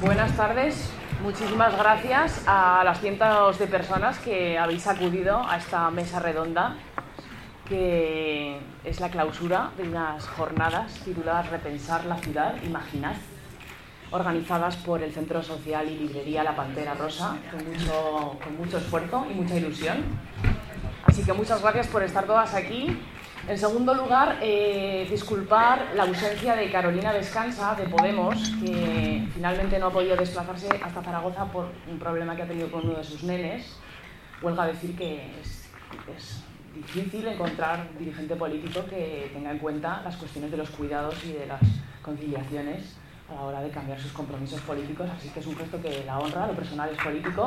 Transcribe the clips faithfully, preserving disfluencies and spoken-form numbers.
Buenas tardes. Muchísimas gracias a las cientos de personas que habéis acudido a esta mesa redonda, que es la clausura de unas jornadas tituladas Repensar la ciudad, imaginad, organizadas por el Centro Social y Librería La Pantera Rosa, con mucho, con mucho esfuerzo y mucha ilusión. Así que muchas gracias por estar todas aquí. En segundo lugar, eh, disculpar la ausencia de Carolina Descansa, de Podemos, que finalmente no ha podido desplazarse hasta Zaragoza por un problema que ha tenido con uno de sus nenes. Huelga decir que es, es difícil encontrar un dirigente político que tenga en cuenta las cuestiones de los cuidados y de las conciliaciones a la hora de cambiar sus compromisos políticos, así que es un gesto que la honra, lo personal es político.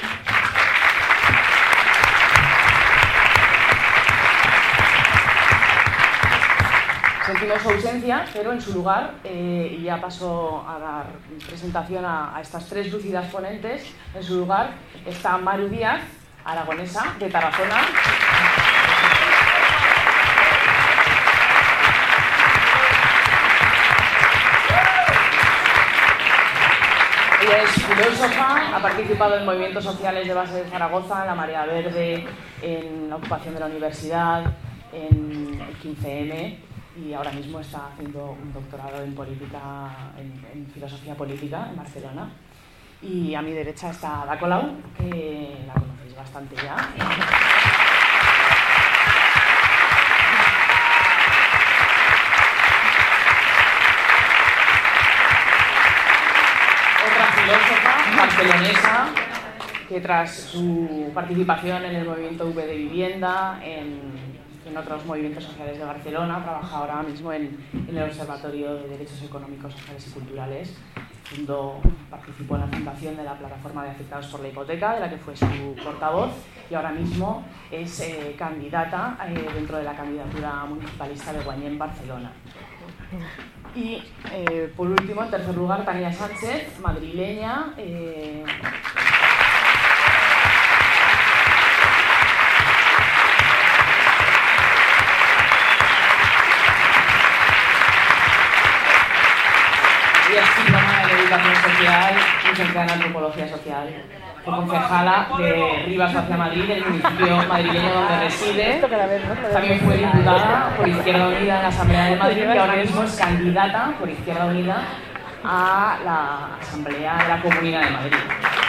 Sentimos su ausencia, pero en su lugar, eh, y ya paso a dar presentación a, a estas tres lúcidas ponentes, en su lugar está Maru Díaz, aragonesa, de Tarazona. Ella es filósofa, ha participado en movimientos sociales de base de Zaragoza, en la Marea Verde, en la ocupación de la universidad, en el quince eme, y ahora mismo está haciendo un doctorado en política, en, en filosofía política en Barcelona. Y a mi derecha está Ada Colau, que la conocéis bastante ya. Otra filósofa barcelonesa que tras su participación en el movimiento V de Vivienda, en en otros movimientos sociales de Barcelona, trabaja ahora mismo en, en el Observatorio de Derechos Económicos, Sociales y Culturales. Fundó, participó en la fundación de la Plataforma de Afectados por la Hipoteca, de la que fue su portavoz, y ahora mismo es eh, candidata eh, dentro de la candidatura municipalista de Guanyén, Barcelona. Y eh, por último, en tercer lugar, Tania Sánchez, madrileña. Eh, Y es diplomada en Educación Social, licenciada en Antropología Social. Fue concejala de Rivas hacia Madrid, el municipio madrileño donde reside. También fue diputada por Izquierda Unida en la Asamblea de Madrid y ahora mismo es candidata por Izquierda Unida a la Asamblea de la Comunidad de Madrid.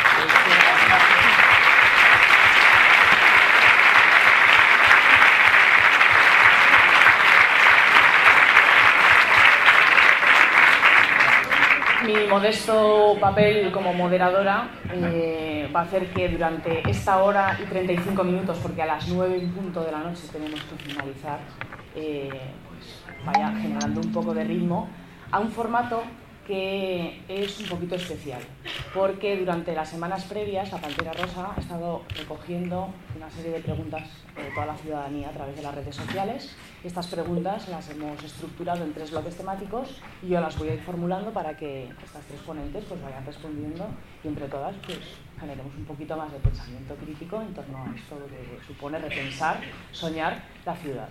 Mi modesto papel como moderadora eh, va a hacer que durante esta hora y treinta y cinco minutos, porque a las nueve en punto de la noche tenemos que finalizar, eh, pues vaya generando un poco de ritmo a un formato que es un poquito especial, porque durante las semanas previas la Pantera Rosa ha estado recogiendo una serie de preguntas de toda la ciudadanía a través de las redes sociales. Estas preguntas las hemos estructurado en tres bloques temáticos y yo las voy a ir formulando para que estas tres ponentes pues vayan respondiendo y entre todas pues generemos un poquito más de pensamiento crítico en torno a esto que supone repensar, soñar la ciudad.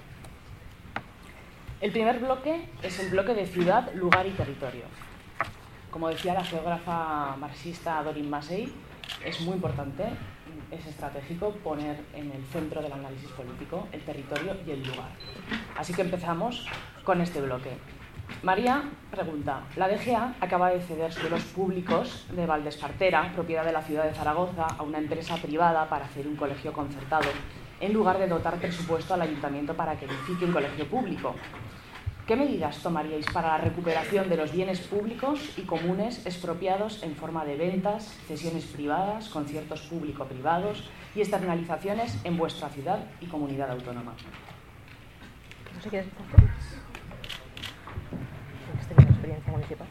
El primer bloque es el bloque de ciudad, lugar y territorio. Como decía la geógrafa marxista Doreen Massey, es muy importante, es estratégico poner en el centro del análisis político el territorio y el lugar. Así que empezamos con este bloque. María pregunta: la D G A acaba de ceder suelos públicos de Valdespartera, propiedad de la ciudad de Zaragoza, a una empresa privada para hacer un colegio concertado, en lugar de dotar presupuesto al ayuntamiento para que edifique un colegio público. ¿Qué medidas tomaríais para la recuperación de los bienes públicos y comunes expropiados en forma de ventas, cesiones privadas, conciertos público-privados y externalizaciones en vuestra ciudad y comunidad autónoma? No sé qué decir. ¿Has tenido experiencia municipal?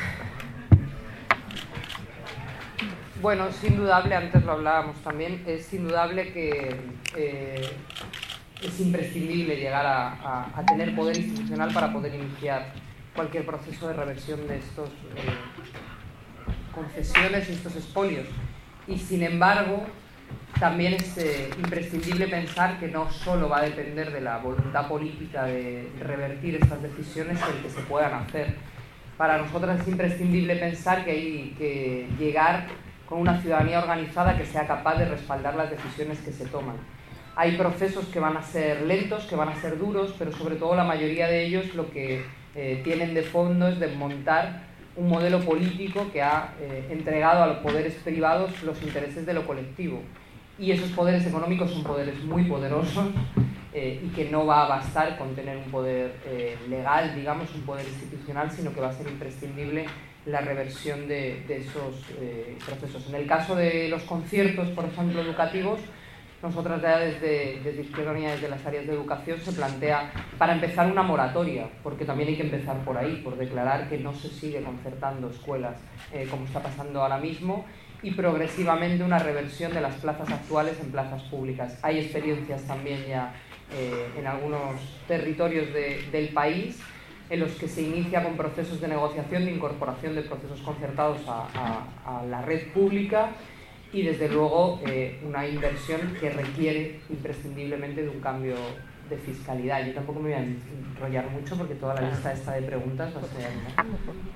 Bueno, es indudable, antes lo hablábamos también, es indudable que eh, es imprescindible llegar a, a, a tener poder institucional para poder iniciar cualquier proceso de reversión de estos eh, concesiones y estos expolios. Y sin embargo, también es eh, imprescindible pensar que no solo va a depender de la voluntad política de revertir estas decisiones el que se puedan hacer. para nosotras es imprescindible pensar que hay que llegar con una ciudadanía organizada que sea capaz de respaldar las decisiones que se toman. Hay procesos que van a ser lentos, que van a ser duros, pero sobre todo la mayoría de ellos lo que eh, tienen de fondo es desmontar un modelo político que ha eh, entregado a los poderes privados los intereses de lo colectivo. Y esos poderes económicos son poderes muy poderosos eh, y que no va a bastar con tener un poder eh, legal, digamos, un poder institucional, sino que va a ser imprescindible la reversión de, de esos eh, procesos. En el caso de los conciertos, por ejemplo, educativos, nosotras ya desde, desde Izquierda Unida, desde las áreas de educación, se plantea, para empezar, una moratoria, porque también hay que empezar por ahí, por declarar que no se sigue concertando escuelas eh, como está pasando ahora mismo, y progresivamente una reversión de las plazas actuales en plazas públicas. Hay experiencias también ya eh, en algunos territorios de, del país en los que se inicia con procesos de negociación, de incorporación de procesos concertados a, a, a la red pública, y desde luego eh, una inversión que requiere imprescindiblemente de un cambio de fiscalidad. Yo tampoco me voy a enrollar mucho porque toda la lista esta de preguntas va a ser, ¿no?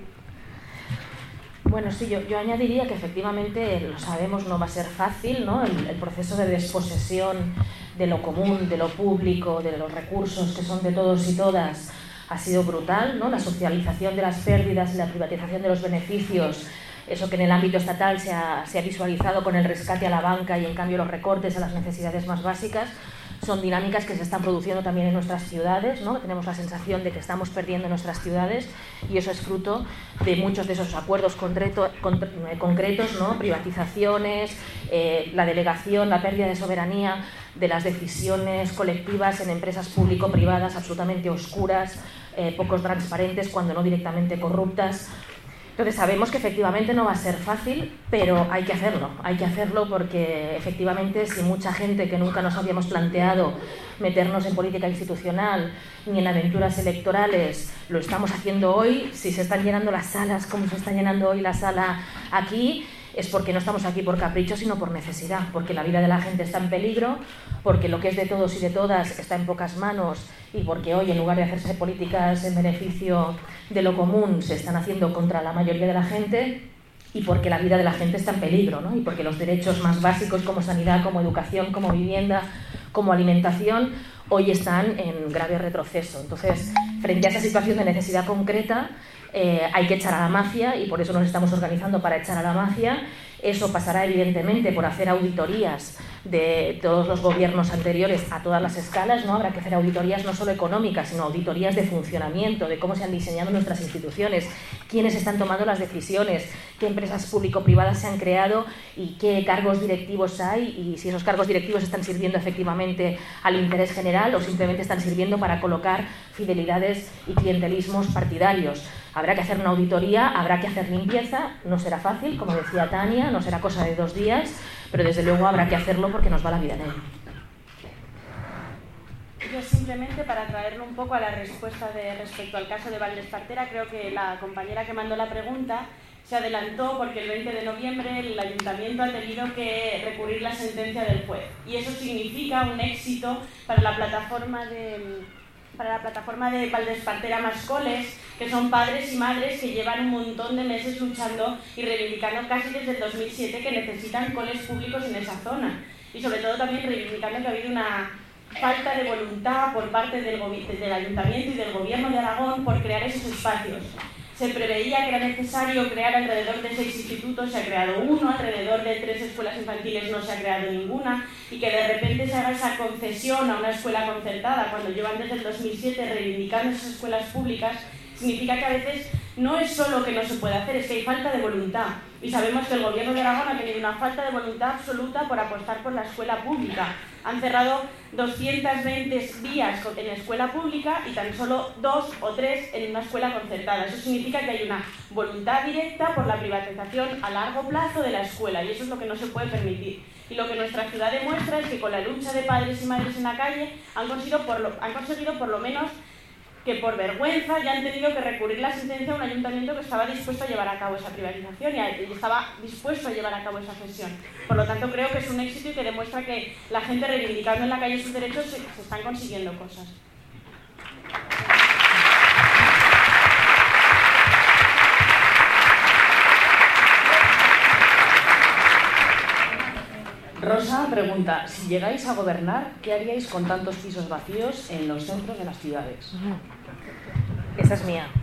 Bueno, sí, yo, yo añadiría que efectivamente, lo sabemos, no va a ser fácil, ¿no? El, el proceso de desposesión de lo común, de lo público, de los recursos que son de todos y todas, ha sido brutal, ¿no? La socialización de las pérdidas y la privatización de los beneficios, eso que en el ámbito estatal se ha, se ha visualizado con el rescate a la banca y en cambio los recortes a las necesidades más básicas, son dinámicas que se están produciendo también en nuestras ciudades, ¿no? Tenemos la sensación de que estamos perdiendo nuestras ciudades y eso es fruto de muchos de esos acuerdos concreto, con, eh, concretos, ¿no? Privatizaciones, eh, la delegación, la pérdida de soberanía de las decisiones colectivas en empresas público-privadas absolutamente oscuras, eh, poco transparentes, cuando no directamente corruptas. Entonces sabemos que efectivamente no va a ser fácil, pero hay que hacerlo, hay que hacerlo porque efectivamente si mucha gente que nunca nos habíamos planteado meternos en política institucional ni en aventuras electorales lo estamos haciendo hoy, si se están llenando las salas como se está llenando hoy la sala aquí, es porque no estamos aquí por capricho, sino por necesidad, porque la vida de la gente está en peligro, porque lo que es de todos y de todas está en pocas manos y porque hoy, en lugar de hacerse políticas en beneficio de lo común, se están haciendo contra la mayoría de la gente y porque la vida de la gente está en peligro, ¿no? Y porque los derechos más básicos como sanidad, como educación, como vivienda, como alimentación, hoy están en grave retroceso. Entonces, frente a esa situación de necesidad concreta, Eh, hay que echar a la mafia y por eso nos estamos organizando para echar a la mafia. Eso pasará evidentemente por hacer auditorías de todos los gobiernos anteriores a todas las escalas, ¿no? Habrá que hacer auditorías no solo económicas, sino auditorías de funcionamiento, de cómo se han diseñado nuestras instituciones, quiénes están tomando las decisiones, qué empresas público-privadas se han creado y qué cargos directivos hay y si esos cargos directivos están sirviendo efectivamente al interés general o simplemente están sirviendo para colocar fidelidades y clientelismos partidarios. Habrá que hacer una auditoría, habrá que hacer limpieza, no será fácil, como decía Tania, no será cosa de dos días, pero desde luego habrá que hacerlo porque nos va la vida en ello. Yo simplemente para traerlo un poco a la respuesta de respecto al caso de Valdespartera, creo que la compañera que mandó la pregunta se adelantó porque el veinte de noviembre el ayuntamiento ha tenido que recurrir la sentencia del juez y eso significa un éxito para la plataforma de... para la plataforma de Valdespartera Más Coles, que son padres y madres que llevan un montón de meses luchando y reivindicando casi desde el dos mil siete que necesitan coles públicos en esa zona. Y sobre todo también reivindicando que ha habido una falta de voluntad por parte del, del Ayuntamiento y del Gobierno de Aragón por crear esos espacios. Se preveía que era necesario crear alrededor de seis institutos, se ha creado uno, alrededor de tres escuelas infantiles no se ha creado ninguna, y que de repente se haga esa concesión a una escuela concertada cuando llevan desde el dos mil siete reivindicando esas escuelas públicas, significa que a veces no es solo que no se puede hacer, es que hay falta de voluntad. Y sabemos que el Gobierno de Aragón ha tenido una falta de voluntad absoluta por apostar por la escuela pública. Han cerrado doscientas veinte vías en la escuela pública y tan solo dos o tres en una escuela concertada. Eso significa que hay una voluntad directa por la privatización a largo plazo de la escuela y eso es lo que no se puede permitir. Y lo que nuestra ciudad demuestra es que con la lucha de padres y madres en la calle han conseguido por lo, han conseguido por lo menos que por vergüenza ya han tenido que recurrir la sentencia a un ayuntamiento que estaba dispuesto a llevar a cabo esa privatización y estaba dispuesto a llevar a cabo esa cesión. Por lo tanto, creo que es un éxito y que demuestra que la gente reivindicando en la calle sus derechos se, se están consiguiendo cosas. pregunta. Si llegáis a gobernar, ¿qué haríais con tantos pisos vacíos en los centros de las ciudades? Esa es mía.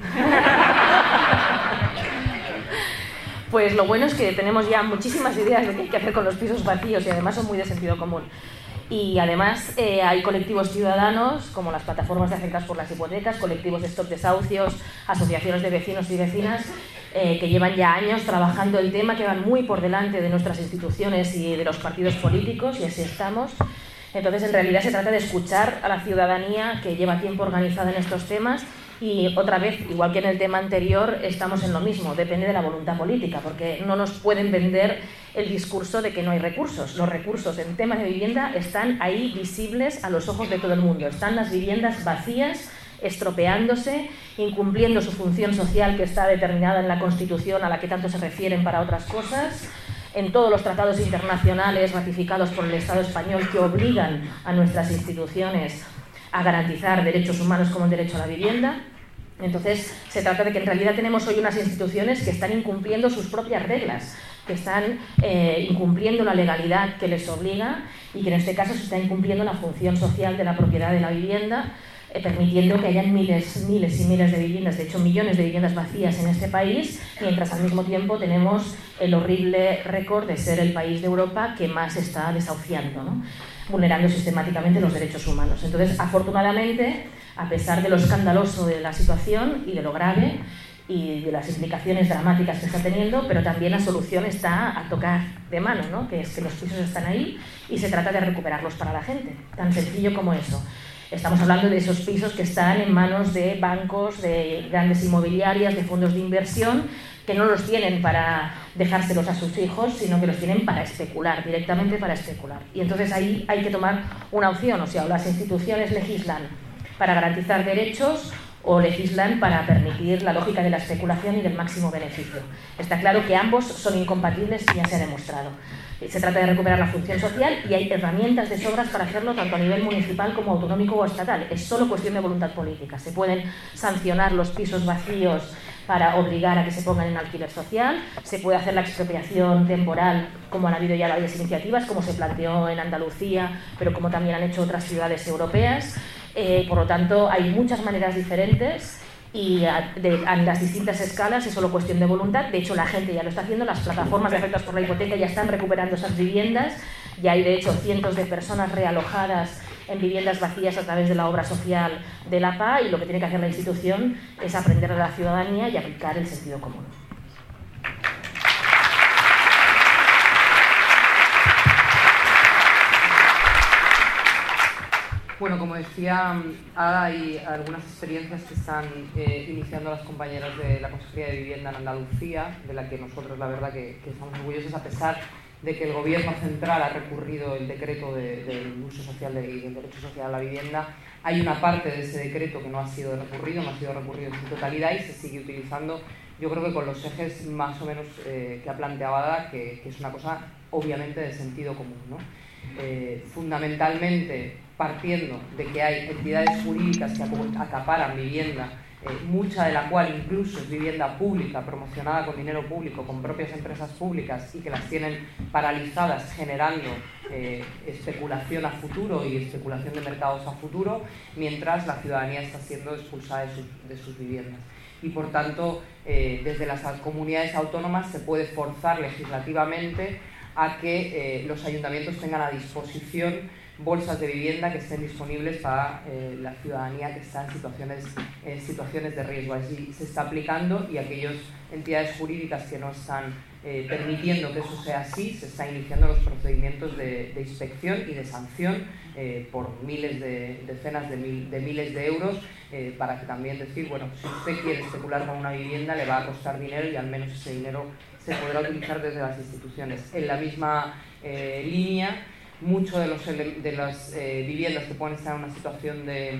Pues lo bueno es que tenemos ya muchísimas ideas de qué hay que hacer con los pisos vacíos y además son muy de sentido común. Y además eh, hay colectivos ciudadanos, como las plataformas de Afectados por las Hipotecas, colectivos de Stop Desahucios, asociaciones de vecinos y vecinas, eh, que llevan ya años trabajando el tema, que van muy por delante de nuestras instituciones y de los partidos políticos, y así estamos. Entonces, en realidad se trata de escuchar a la ciudadanía que lleva tiempo organizada en estos temas. Y otra vez, igual que en el tema anterior, estamos en lo mismo, depende de la voluntad política, porque no nos pueden vender el discurso de que no hay recursos. Los recursos en temas de vivienda están ahí visibles a los ojos de todo el mundo. Están las viviendas vacías, estropeándose, incumpliendo su función social que está determinada en la Constitución, a la que tanto se refieren para otras cosas, en todos los tratados internacionales ratificados por el Estado español que obligan a nuestras instituciones a garantizar derechos humanos como el derecho a la vivienda. Entonces, se trata de que en realidad tenemos hoy unas instituciones que están incumpliendo sus propias reglas, que están eh, incumpliendo la legalidad que les obliga y que en este caso se está incumpliendo la función social de la propiedad de la vivienda, eh, permitiendo que hayan miles, miles y miles de viviendas, de hecho millones de viviendas vacías en este país, mientras al mismo tiempo tenemos el horrible récord de ser el país de Europa que más está desahuciando, ¿no? Vulnerando sistemáticamente los derechos humanos. Entonces, afortunadamente, a pesar de lo escandaloso de la situación y de lo grave y de las implicaciones dramáticas que está teniendo, pero también la solución está a tocar de mano, ¿no? Que es que los pisos están ahí y se trata de recuperarlos para la gente, tan sencillo como eso. Estamos hablando de esos pisos que están en manos de bancos, de grandes inmobiliarias, de fondos de inversión, que no los tienen para dejárselos a sus hijos, sino que los tienen para especular, directamente para especular. Y entonces ahí hay que tomar una opción, o sea, o las instituciones legislan para garantizar derechos o legislan para permitir la lógica de la especulación y del máximo beneficio. Está claro que ambos son incompatibles y ya se ha demostrado. Se trata de recuperar la función social y hay herramientas de sobras para hacerlo tanto a nivel municipal como autonómico o estatal. Es solo cuestión de voluntad política. Se pueden sancionar los pisos vacíos para obligar a que se pongan en alquiler social, se puede hacer la expropiación temporal, como han habido ya varias iniciativas, como se planteó en Andalucía, pero como también han hecho otras ciudades europeas. Eh, por lo tanto, hay muchas maneras diferentes y a, de, a las distintas escalas es solo cuestión de voluntad. De hecho, la gente ya lo está haciendo, las plataformas de Afectados por la Hipoteca ya están recuperando esas viviendas, ya hay de hecho cientos de personas realojadas en viviendas vacías a través de la obra social de la P A, y lo que tiene que hacer la institución es aprender a la ciudadanía y aplicar el sentido común. Bueno, como decía Ada, hay algunas experiencias que están eh, iniciando las compañeras de la Consejería de Vivienda en Andalucía, de la que nosotros la verdad que, que estamos orgullosos, a pesar de que el Gobierno central ha recurrido el decreto de, del uso social de, y del derecho social a la vivienda. Hay una parte de ese decreto que no ha sido recurrido, no ha sido recurrido en su totalidad y se sigue utilizando, yo creo que con los ejes más o menos eh, que ha planteado Ada, que, que es una cosa obviamente de sentido común, ¿no? Eh, fundamentalmente partiendo de que hay entidades jurídicas que acaparan vivienda, eh, mucha de la cual incluso es vivienda pública, promocionada con dinero público, con propias empresas públicas, y que las tienen paralizadas, generando eh, especulación a futuro y especulación de mercados a futuro, mientras la ciudadanía está siendo expulsada de sus, de sus viviendas. Y por tanto, eh, desde las comunidades autónomas se puede forzar legislativamente a que eh, los ayuntamientos tengan a disposición bolsas de vivienda que estén disponibles para eh, la ciudadanía que está en situaciones, en situaciones de riesgo. Así se está aplicando, y aquellas entidades jurídicas que no están eh, permitiendo que eso sea así, se están iniciando los procedimientos de, de inspección y de sanción eh, por miles de, decenas de, mil, de miles de euros, eh, para que también decir, bueno, si usted quiere especular con una vivienda le va a costar dinero, y al menos ese dinero se podrá utilizar desde las instituciones. En la misma eh, línea, muchas de, los, de las eh, viviendas que pueden estar en una situación de,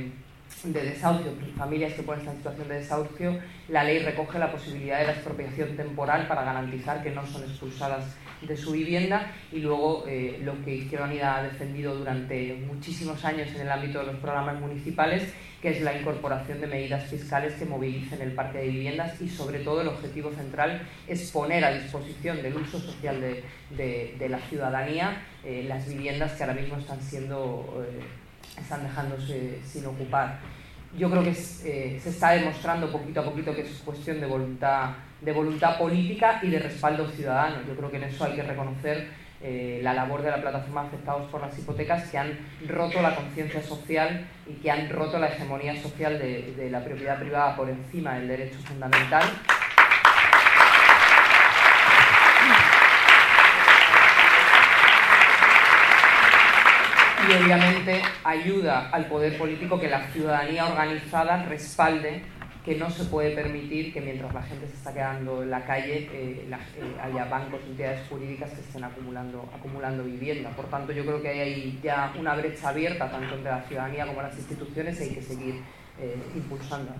de desahucio, familias que pueden estar en situación de desahucio, la ley recoge la posibilidad de la expropiación temporal para garantizar que no son expulsadas de su vivienda. Y luego eh, lo que Izquierda Unida ha defendido durante muchísimos años en el ámbito de los programas municipales, que es la incorporación de medidas fiscales que movilicen el parque de viviendas, y sobre todo el objetivo central es poner a disposición del uso social de, de, de la ciudadanía eh, las viviendas que ahora mismo están siendo eh, están dejándose sin ocupar. Yo creo que es, eh, se está demostrando poquito a poquito que es cuestión de voluntad, de voluntad política y de respaldo ciudadano. Yo creo que en eso hay que reconocer Eh, la labor de la plataforma Afectados por las Hipotecas, que han roto la conciencia social y que han roto la hegemonía social de, de la propiedad privada por encima del derecho fundamental. Y obviamente ayuda al poder político que la ciudadanía organizada respalde que no se puede permitir que mientras la gente se está quedando en la calle eh, la, eh, haya bancos y entidades jurídicas que estén acumulando, acumulando vivienda. Por tanto, yo creo que hay ya una brecha abierta tanto entre la ciudadanía como las instituciones y hay que seguir eh, impulsando.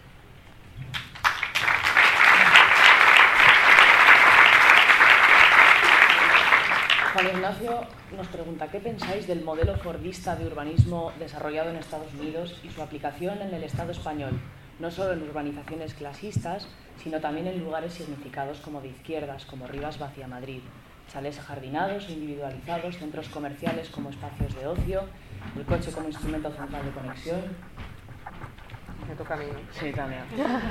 Juan Ignacio nos pregunta: ¿qué pensáis del modelo fordista de urbanismo desarrollado en Estados Unidos y su aplicación en el Estado español? No solo en urbanizaciones clasistas, sino también en lugares significados como de izquierdas, como Rivas Vacía Madrid, chalés ajardinados e individualizados, centros comerciales como espacios de ocio, el coche como instrumento central de conexión. Me toca a mí, ¿no? Sí, también.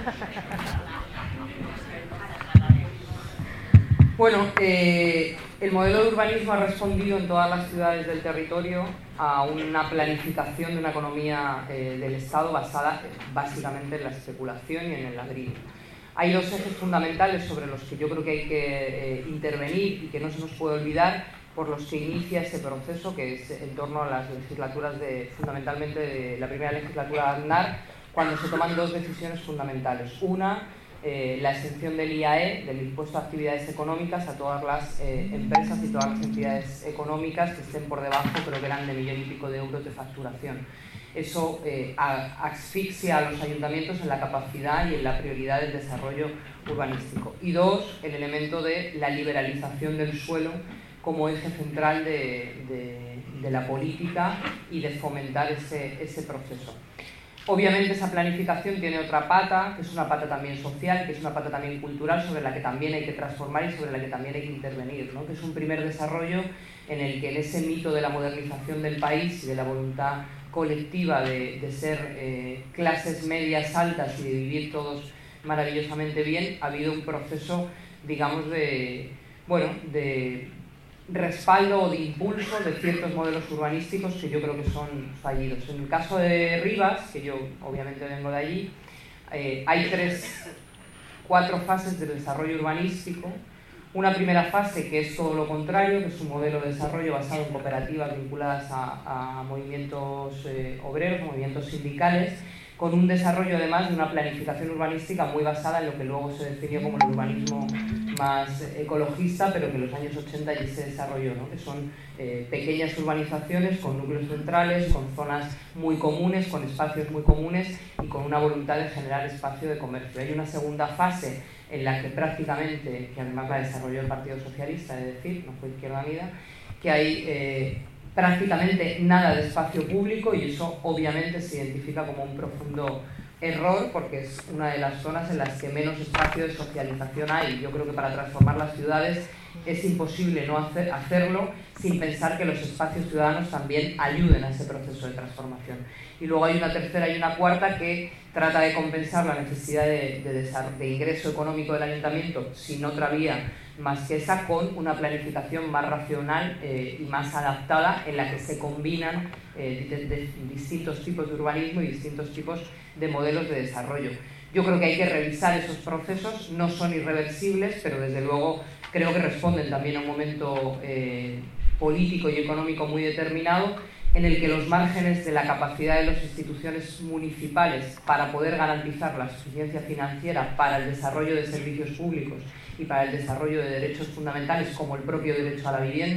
Bueno, eh, el modelo de urbanismo ha respondido en todas las ciudades del territorio a una planificación de una economía eh, del Estado basada eh, básicamente en la especulación y en el ladrillo. Hay dos ejes fundamentales sobre los que yo creo que hay que eh, intervenir y que no se nos puede olvidar, por los que inicia ese proceso, que es en torno a las legislaturas, de, fundamentalmente de la primera legislatura de Aznar, cuando se toman dos decisiones fundamentales. Una, Eh, la exención del I A E, del impuesto a actividades económicas, a todas las eh, empresas y todas las entidades económicas que estén por debajo, pero que eran de millón y pico de euros de facturación. Eso eh, asfixia a los ayuntamientos en la capacidad y en la prioridad del desarrollo urbanístico. Y dos, el elemento de la liberalización del suelo como eje central de, de, de la política y de fomentar ese, ese proceso. Obviamente esa planificación tiene otra pata, que es una pata también social, que es una pata también cultural, sobre la que también hay que transformar y sobre la que también hay que intervenir, ¿no? Que es un primer desarrollo en el que en ese mito de la modernización del país y de la voluntad colectiva de, de ser eh, clases medias altas y de vivir todos maravillosamente bien, ha habido un proceso, digamos, de, bueno, de respaldo o de impulso de ciertos modelos urbanísticos que yo creo que son fallidos. En el caso de Rivas, que yo obviamente vengo de allí, eh, hay tres, cuatro fases del desarrollo urbanístico. Una primera fase que es todo lo contrario, que es un modelo de desarrollo basado en cooperativas vinculadas a, a movimientos eh, obreros, movimientos sindicales, con un desarrollo además de una planificación urbanística muy basada en lo que luego se definió como el urbanismo más ecologista, pero que en los años ochenta ya se desarrolló, ¿no? Que son eh, pequeñas urbanizaciones con núcleos centrales, con zonas muy comunes, con espacios muy comunes y con una voluntad de generar espacio de comercio. Hay una segunda fase en la que prácticamente, que además la desarrolló el Partido Socialista, es decir, no fue Izquierda Unida, que hay eh, prácticamente nada de espacio público, y eso obviamente se identifica como un profundo error porque es una de las zonas en las que menos espacio de socialización hay. Yo creo que para transformar las ciudades es imposible no hacer, hacerlo sin pensar que los espacios ciudadanos también ayuden a ese proceso de transformación. Y luego hay una tercera y una cuarta que trata de compensar la necesidad de, de, de ingreso económico del ayuntamiento sin otra vía más que esa, con una planificación más racional eh, y más adaptada, en la que se combinan eh, de, de distintos tipos de urbanismo y distintos tipos de modelos de desarrollo. Yo creo que hay que revisar esos procesos, no son irreversibles, pero desde luego creo que responden también a un momento eh, político y económico muy determinado, en el que los márgenes de la capacidad de las instituciones municipales para poder garantizar la suficiencia financiera para el desarrollo de servicios públicos y para el desarrollo de derechos fundamentales, como el propio derecho a la vivienda,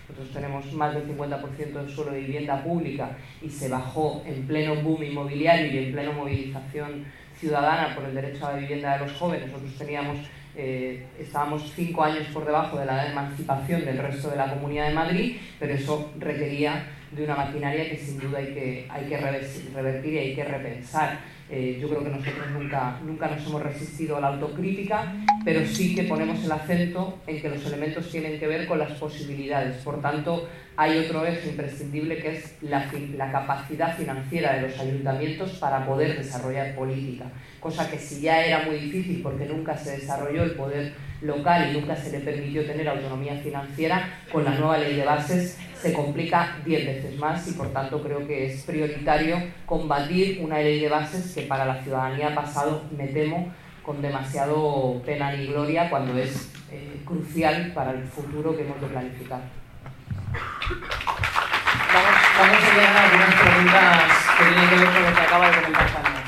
Nosotros tenemos más del cincuenta por ciento del suelo de vivienda pública y se bajó en pleno boom inmobiliario y en pleno movilización ciudadana por el derecho a la vivienda de los jóvenes. Nosotros teníamos, eh, estábamos cinco años por debajo de la edad de emancipación del resto de la Comunidad de Madrid, pero eso requería de una maquinaria que sin duda hay que, hay que revertir y hay que repensar. Eh, yo creo que nosotros nunca, nunca nos hemos resistido a la autocrítica, pero sí que ponemos el acento en que los elementos tienen que ver con las posibilidades. Por tanto, hay otro eje imprescindible que es la, la capacidad financiera de los ayuntamientos para poder desarrollar política, cosa que si ya era muy difícil porque nunca se desarrolló el poder local y nunca se le permitió tener autonomía financiera, con la nueva ley de bases se complica diez veces más y por tanto creo que es prioritario combatir una ley de bases que para la ciudadanía ha pasado, me temo, con demasiado pena ni gloria cuando es eh, crucial para el futuro que hemos de planificar. Vamos, vamos a llegar a algunas preguntas que tienen que ver con lo que acaba de comentar Tania.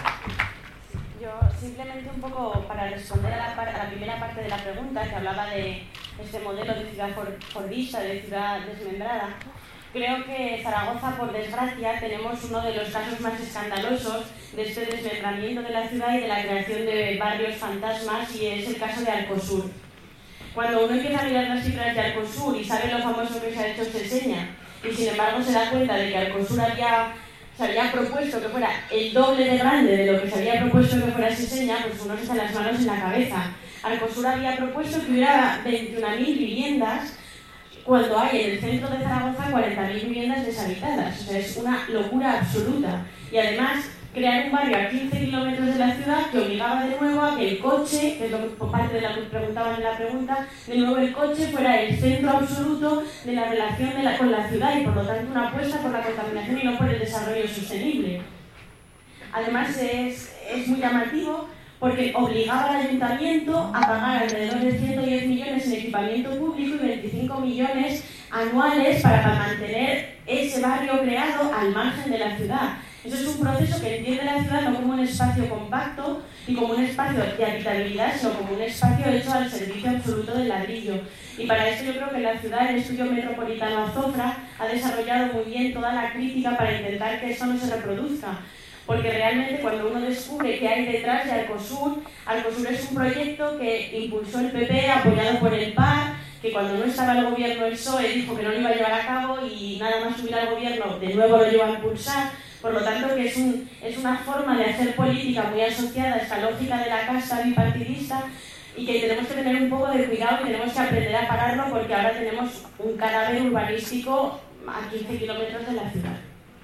Simplemente un poco para responder a la, a la primera parte de la pregunta, que hablaba de este modelo de ciudad fordista, de ciudad desmembrada. Creo que Zaragoza, por desgracia, tenemos uno de los casos más escandalosos de este desmembramiento de la ciudad y de la creación de barrios fantasmas, y es el caso de Arcosur. Cuando uno empieza a mirar las cifras de Arcosur y sabe lo famoso que se ha hecho Seseña, y sin embargo se da cuenta de que Arcosur había... se había propuesto que fuera el doble de grande de lo que se había propuesto que fuera Seseña, pues uno se echa las manos en la cabeza. Arcosur había propuesto que hubiera veintiuna mil viviendas, cuando hay en el centro de Zaragoza cuarenta mil viviendas deshabitadas. O sea, es una locura absoluta. Y además, crear un barrio a quince kilómetros de la ciudad que obligaba de nuevo a que el coche, que es lo que por parte de la que preguntaban en la pregunta, de nuevo el coche fuera el centro absoluto de la relación de la, con la ciudad y por lo tanto una apuesta por la contaminación y no por el desarrollo sostenible. Además es, es muy llamativo porque obligaba al ayuntamiento a pagar alrededor de ciento diez millones en equipamiento público y veinticinco millones anuales para, para mantener ese barrio creado al margen de la ciudad. Eso es un proceso que entiende la ciudad no como un espacio compacto y como un espacio de habitabilidad, sino como un espacio hecho al servicio absoluto del ladrillo. Y para esto yo creo que la ciudad, el Estudio Metropolitano Azofra, ha desarrollado muy bien toda la crítica para intentar que esto no se reproduzca. Porque realmente cuando uno descubre qué hay detrás de Arcosur, Arcosur es un proyecto que impulsó el P P apoyado por el P A R, que cuando no estaba el gobierno el P S O E dijo que no lo iba a llevar a cabo y nada más subir al gobierno de nuevo lo lleva a impulsar. Por lo tanto, que es, un, es una forma de hacer política muy asociada a esta lógica de la casta bipartidista y que tenemos que tener un poco de cuidado y tenemos que aprender a pararlo porque ahora tenemos un cadáver urbanístico a quince kilómetros de la ciudad.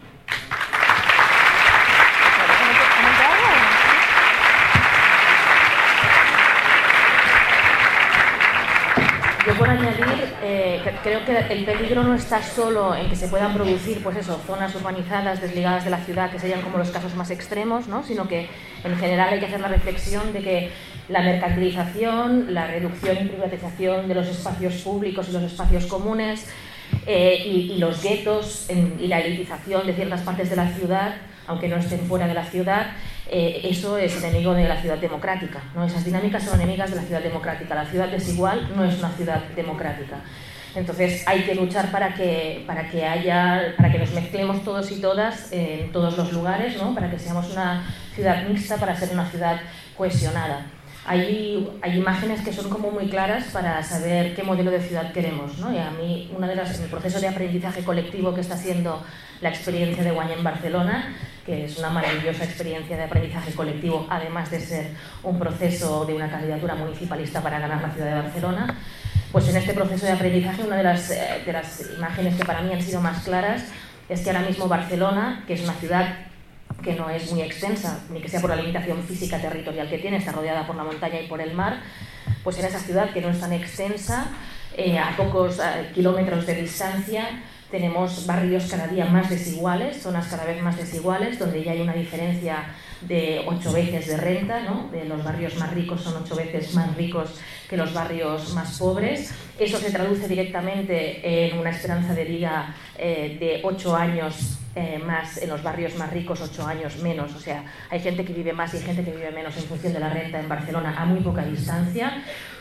Yo por añadir, eh, creo que el peligro no está solo en que se puedan producir pues eso, zonas urbanizadas desligadas de la ciudad, que serían como los casos más extremos, ¿no? Sino que en general hay que hacer la reflexión de que la mercantilización, la reducción y privatización de los espacios públicos y los espacios comunes eh, y, y los guetos en, y la elitización de ciertas partes de la ciudad, aunque no estén fuera de la ciudad, eh, eso es enemigo de la ciudad democrática, ¿no? Esas dinámicas son enemigas de la ciudad democrática. La ciudad desigual no es una ciudad democrática. Entonces hay que luchar para que, para que haya, para que nos mezclemos todos y todas en todos los lugares, ¿no? Para que seamos una ciudad mixta, para ser una ciudad cohesionada. Hay, hay imágenes que son como muy claras para saber qué modelo de ciudad queremos, ¿no? Y a mí, una de las, en el proceso de aprendizaje colectivo que está haciendo la experiencia de Guanya en Barcelona, que es una maravillosa experiencia de aprendizaje colectivo, además de ser un proceso de una candidatura municipalista para ganar la ciudad de Barcelona, pues en este proceso de aprendizaje una de las, de las imágenes que para mí han sido más claras es que ahora mismo Barcelona, que es una ciudad que no es muy extensa, ni que sea por la limitación física territorial que tiene, está rodeada por la montaña y por el mar, pues en esa ciudad que no es tan extensa, eh, a pocos eh, kilómetros de distancia, tenemos barrios cada día más desiguales, zonas cada vez más desiguales, donde ya hay una diferencia de ocho veces de renta, ¿no? De los barrios más ricos son ocho veces más ricos que los barrios más pobres. Eso se traduce directamente en una esperanza de vida eh, de ocho años eh, más en los barrios más ricos, ocho años menos. O sea, hay gente que vive más y hay gente que vive menos en función de la renta en Barcelona a muy poca distancia.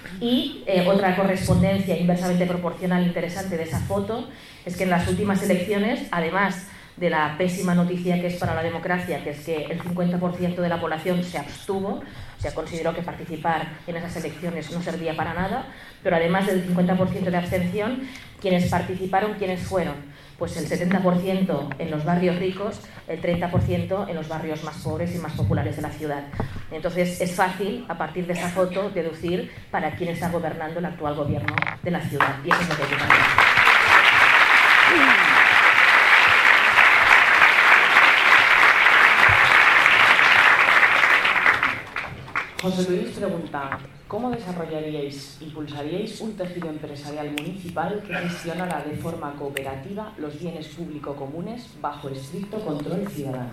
Y eh, otra correspondencia inversamente proporcional interesante de esa foto es que en las últimas elecciones, además de la pésima noticia que es para la democracia, que es que el cincuenta por ciento de la población se abstuvo, o sea, consideró que participar en esas elecciones no servía para nada, pero además del cincuenta por ciento de abstención, quienes participaron, ¿quiénes fueron? Pues el setenta por ciento en los barrios ricos, el treinta por ciento en los barrios más pobres y más populares de la ciudad. Entonces es fácil, a partir de esa foto, deducir para quién está gobernando el actual gobierno de la ciudad. Y eso es lo que hay que cambiar. José Luis pregunta, ¿cómo desarrollaríais, impulsaríais un tejido empresarial municipal que gestionara de forma cooperativa los bienes público comunes bajo estricto control ciudadano?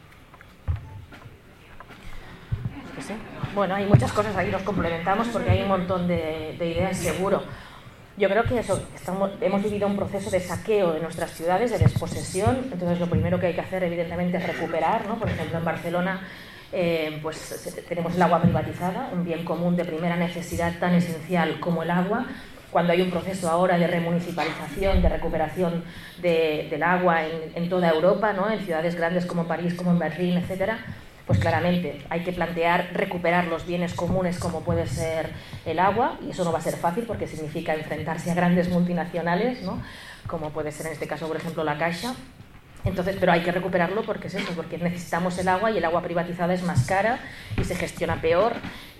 Bueno, hay muchas cosas ahí, nos complementamos porque hay un montón de, de ideas seguro. Yo creo que eso, estamos, hemos vivido un proceso de saqueo de nuestras ciudades, de desposesión, entonces lo primero que hay que hacer evidentemente es recuperar, ¿no? Por ejemplo, en Barcelona Eh, pues tenemos el agua privatizada, un bien común de primera necesidad tan esencial como el agua. Cuando hay un proceso ahora de remunicipalización, de recuperación de, del agua en, en toda Europa, ¿no? En ciudades grandes como París, como en Berlín, etcétera, pues claramente hay que plantear recuperar los bienes comunes como puede ser el agua, y eso no va a ser fácil porque significa enfrentarse a grandes multinacionales, ¿no? Como puede ser en este caso, por ejemplo, la Caixa. Entonces, pero hay que recuperarlo porque es eso, porque necesitamos el agua y el agua privatizada es más cara y se gestiona peor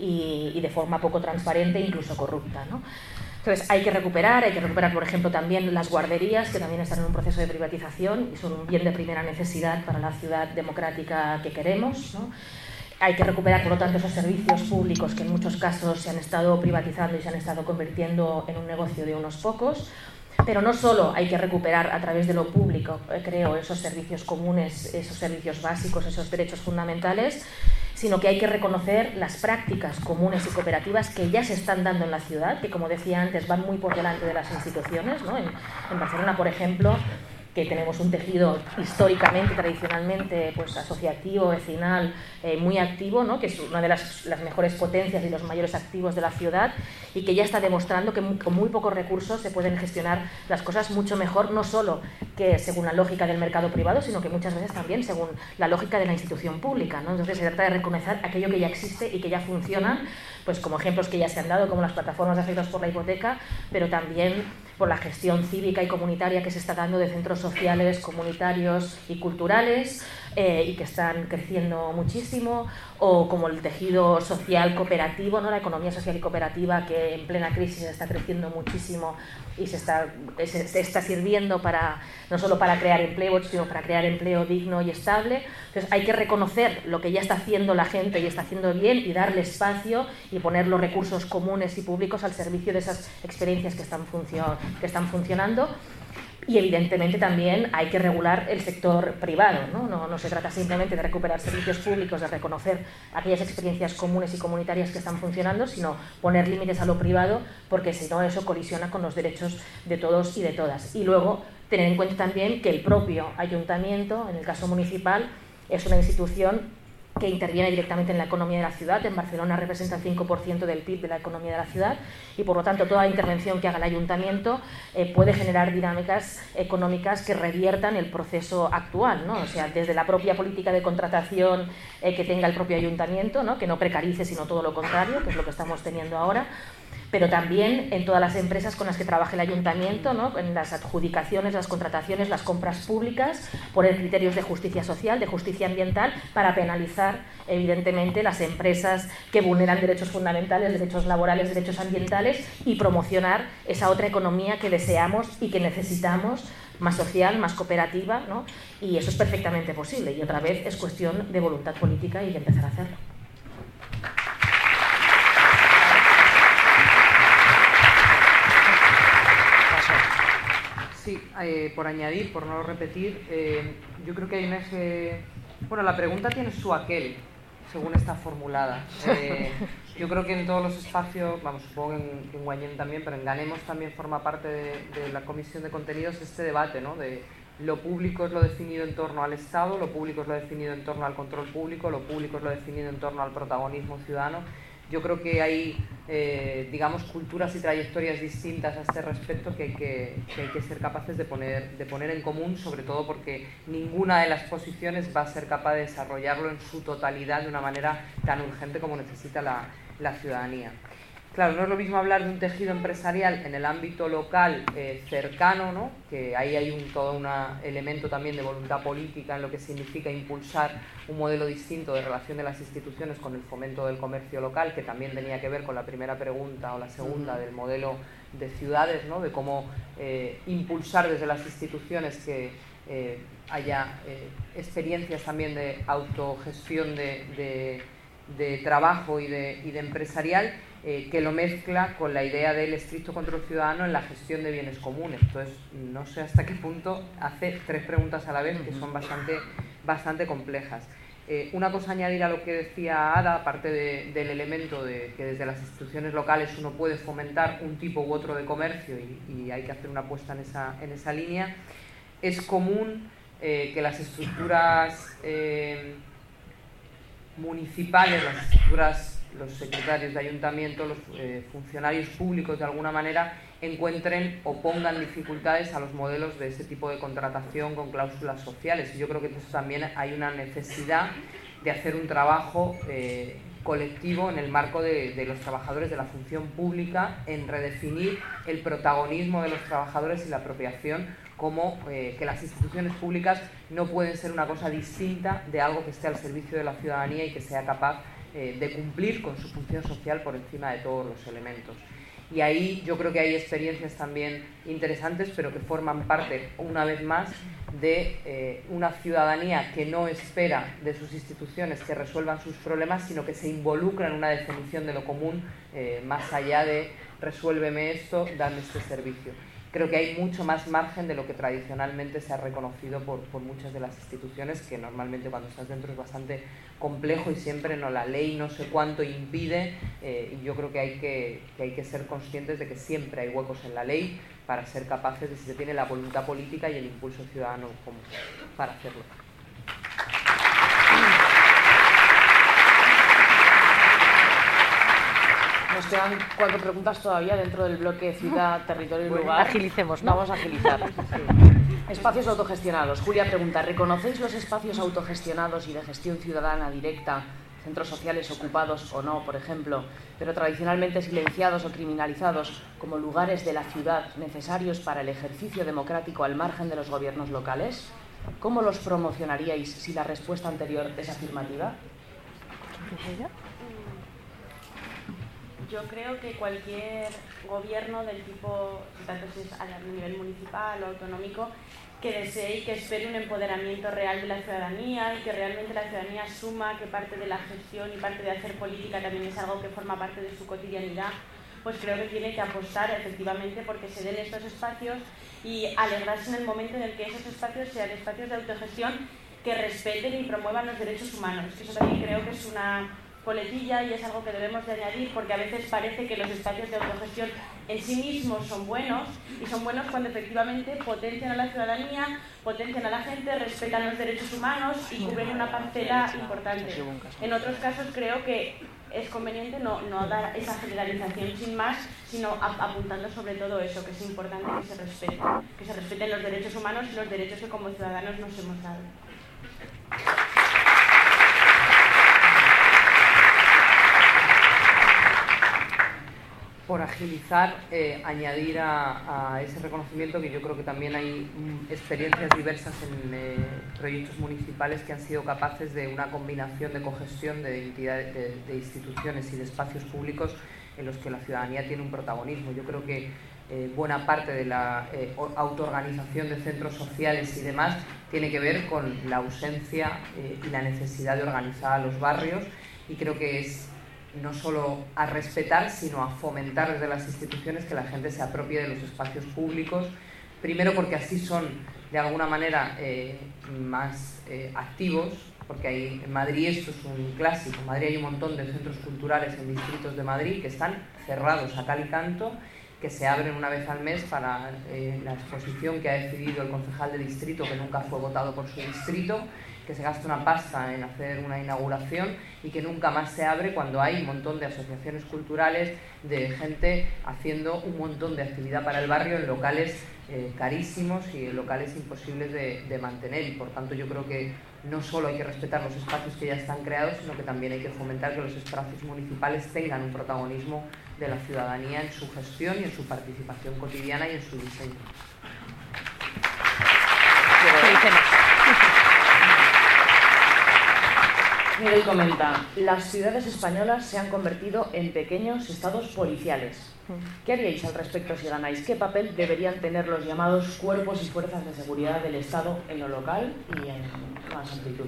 y, y de forma poco transparente e incluso corrupta, ¿no? Entonces hay que recuperar, hay que recuperar por ejemplo también las guarderías que también están en un proceso de privatización y son un bien de primera necesidad para la ciudad democrática que queremos, ¿no? Hay que recuperar, por lo tanto, esos servicios públicos que en muchos casos se han estado privatizando y se han estado convirtiendo en un negocio de unos pocos. Pero no solo hay que recuperar a través de lo público, creo, esos servicios comunes, esos servicios básicos, esos derechos fundamentales, sino que hay que reconocer las prácticas comunes y cooperativas que ya se están dando en la ciudad, que como decía antes van muy por delante de las instituciones, ¿no? En, en Barcelona, por ejemplo, que tenemos un tejido históricamente, tradicionalmente, pues asociativo, vecinal, eh, muy activo, ¿no? Que es una de las, las mejores potencias y los mayores activos de la ciudad y que ya está demostrando que con muy pocos recursos se pueden gestionar las cosas mucho mejor, no solo que según la lógica del mercado privado, sino que muchas veces también según la lógica de la institución pública, ¿no? Entonces se trata de reconocer aquello que ya existe y que ya funciona, pues como ejemplos que ya se han dado, como las plataformas afectadas por la hipoteca, pero también por la gestión cívica y comunitaria que se está dando de centros sociales, comunitarios y culturales eh, y que están creciendo muchísimo, o como el tejido social cooperativo, ¿no? La economía social y cooperativa que en plena crisis está creciendo muchísimo y se está, se, se está sirviendo para, no solo para crear empleo, sino para crear empleo digno y estable. Entonces hay que reconocer lo que ya está haciendo la gente y está haciendo bien y darle espacio y poner los recursos comunes y públicos al servicio de esas experiencias que están, funcio- que están funcionando. Y evidentemente también hay que regular el sector privado, ¿no? No, no se trata simplemente de recuperar servicios públicos, de reconocer aquellas experiencias comunes y comunitarias que están funcionando, sino poner límites a lo privado, porque si no eso colisiona con los derechos de todos y de todas. Y luego tener en cuenta también que el propio ayuntamiento, en el caso municipal, es una institución que interviene directamente en la economía de la ciudad. En Barcelona representa el cinco por ciento del P I B de la economía de la ciudad y por lo tanto toda intervención que haga el ayuntamiento eh, puede generar dinámicas económicas que reviertan el proceso actual, ¿no? O sea, desde la propia política de contratación eh, que tenga el propio ayuntamiento, ¿no? Que no precarice sino todo lo contrario, que es lo que estamos teniendo ahora, pero también en todas las empresas con las que trabaje el ayuntamiento, ¿no? En las adjudicaciones, las contrataciones, las compras públicas, poner criterios de justicia social, de justicia ambiental, para penalizar, evidentemente, las empresas que vulneran derechos fundamentales, derechos laborales, derechos ambientales, y promocionar esa otra economía que deseamos y que necesitamos, más social, más cooperativa, ¿no? Y eso es perfectamente posible, y otra vez es cuestión de voluntad política y de empezar a hacerlo. Sí, eh, por añadir, por no repetir, eh, yo creo que hay un eje... Bueno, la pregunta tiene su aquel, según está formulada. Eh, yo creo que en todos los espacios, vamos, supongo en, en Guañén también, pero en Ganemos también forma parte de, de la Comisión de Contenidos este debate, ¿no? De lo público es lo definido en torno al Estado, lo público es lo definido en torno al control público, lo público es lo definido en torno al protagonismo ciudadano. yo creo que hay, eh, digamos, culturas y trayectorias distintas a este respecto que hay que, que, hay que ser capaces de poner, de poner en común, sobre todo porque ninguna de las posiciones va a ser capaz de desarrollarlo en su totalidad de una manera tan urgente como necesita la, la ciudadanía. Claro, no es lo mismo hablar de un tejido empresarial en el ámbito local eh, cercano, ¿no? Que ahí hay un, todo un elemento también de voluntad política en lo que significa impulsar un modelo distinto de relación de las instituciones con el fomento del comercio local, que también tenía que ver con la primera pregunta o la segunda del modelo de ciudades, ¿no? De cómo eh, impulsar desde las instituciones que eh, haya eh, experiencias también de autogestión de, de, de trabajo y de, y de empresarial, Eh, que lo mezcla con la idea del estricto control ciudadano en la gestión de bienes comunes. Entonces, no sé hasta qué punto hace tres preguntas a la vez que son bastante, bastante complejas. Eh, una cosa a añadir a lo que decía Ada, aparte de, del elemento de que desde las instituciones locales uno puede fomentar un tipo u otro de comercio y, y hay que hacer una apuesta en esa, en esa línea, es común eh, que las estructuras eh, municipales, las estructuras los secretarios de ayuntamiento, los eh, funcionarios públicos de alguna manera encuentren o pongan dificultades a los modelos de ese tipo de contratación con cláusulas sociales. Y yo creo que entonces también hay una necesidad de hacer un trabajo eh, colectivo en el marco de, de los trabajadores de la función pública en redefinir el protagonismo de los trabajadores y la apropiación, como eh, que las instituciones públicas no pueden ser una cosa distinta de algo que esté al servicio de la ciudadanía y que sea capaz eh, de cumplir con su función social por encima de todos los elementos. Y ahí yo creo que hay experiencias también interesantes, pero que forman parte, una vez más, de eh, una ciudadanía que no espera de sus instituciones que resuelvan sus problemas, sino que se involucra en una definición de lo común, eh, más allá de resuélveme esto, dame este servicio. Creo que hay mucho más margen de lo que tradicionalmente se ha reconocido por, por muchas de las instituciones, que normalmente cuando estás dentro es bastante complejo y siempre no la ley no sé cuánto impide, eh, y yo creo que hay que, que hay que ser conscientes de que siempre hay huecos en la ley para ser capaces de, si se tiene la voluntad política y el impulso ciudadano como para hacerlo. Nos quedan cuatro preguntas todavía dentro del bloque ciudad, territorio y bueno, lugar. Agilicemos, ¿no? Vamos a agilizar. Sí. Espacios autogestionados. Julia pregunta, ¿reconocéis los espacios autogestionados y de gestión ciudadana directa, centros sociales ocupados o no, por ejemplo, pero tradicionalmente silenciados o criminalizados, como lugares de la ciudad necesarios para el ejercicio democrático al margen de los gobiernos locales? ¿Cómo los promocionaríais si la respuesta anterior es afirmativa? Yo creo que cualquier gobierno del tipo, tanto si es a nivel municipal o autonómico, que desee y que espere un empoderamiento real de la ciudadanía y que realmente la ciudadanía asuma que parte de la gestión y parte de hacer política también es algo que forma parte de su cotidianidad, pues creo que tiene que apostar efectivamente porque se den estos espacios y alegrarse en el momento en el que esos espacios sean espacios de autogestión que respeten y promuevan los derechos humanos. Eso también creo que es una coletilla y es algo que debemos de añadir, porque a veces parece que los espacios de autogestión en sí mismos son buenos, y son buenos cuando efectivamente potencian a la ciudadanía, potencian a la gente, respetan los derechos humanos y cubren una parcela importante. En otros casos creo que es conveniente no, no dar esa generalización sin más, sino apuntando sobre todo eso, que es importante que se respeten, que se respeten los derechos humanos y los derechos que como ciudadanos nos hemos dado. Por agilizar, eh, añadir a, a ese reconocimiento que yo creo que también hay mm, experiencias diversas en eh, proyectos municipales que han sido capaces de una combinación de cogestión de, entidades, de, de instituciones y de espacios públicos en los que la ciudadanía tiene un protagonismo. Yo creo que eh, buena parte de la eh, autoorganización de centros sociales y demás tiene que ver con la ausencia eh, y la necesidad de organizar a los barrios, y creo que es no solo a respetar, sino a fomentar desde las instituciones que la gente se apropie de los espacios públicos, primero porque así son de alguna manera eh, más eh, activos, porque hay, en Madrid esto es un clásico. En Madrid hay un montón de centros culturales en distritos de Madrid que están cerrados a cal y canto, que se abren una vez al mes para eh, la exposición que ha decidido el concejal de distrito, que nunca fue votado por su distrito, que se gasta una pasta en hacer una inauguración y que nunca más se abre cuando hay un montón de asociaciones culturales, de gente haciendo un montón de actividad para el barrio en locales eh, carísimos y en locales imposibles de, de mantener. Y por tanto yo creo que no solo hay que respetar los espacios que ya están creados, sino que también hay que fomentar que los espacios municipales tengan un protagonismo de la ciudadanía en su gestión y en su participación cotidiana y en su diseño. Miguel comenta, las ciudades españolas se han convertido en pequeños estados policiales. ¿Qué haríais al respecto si ganáis? ¿Qué papel deberían tener los llamados cuerpos y fuerzas de seguridad del Estado en lo local y en más amplitud?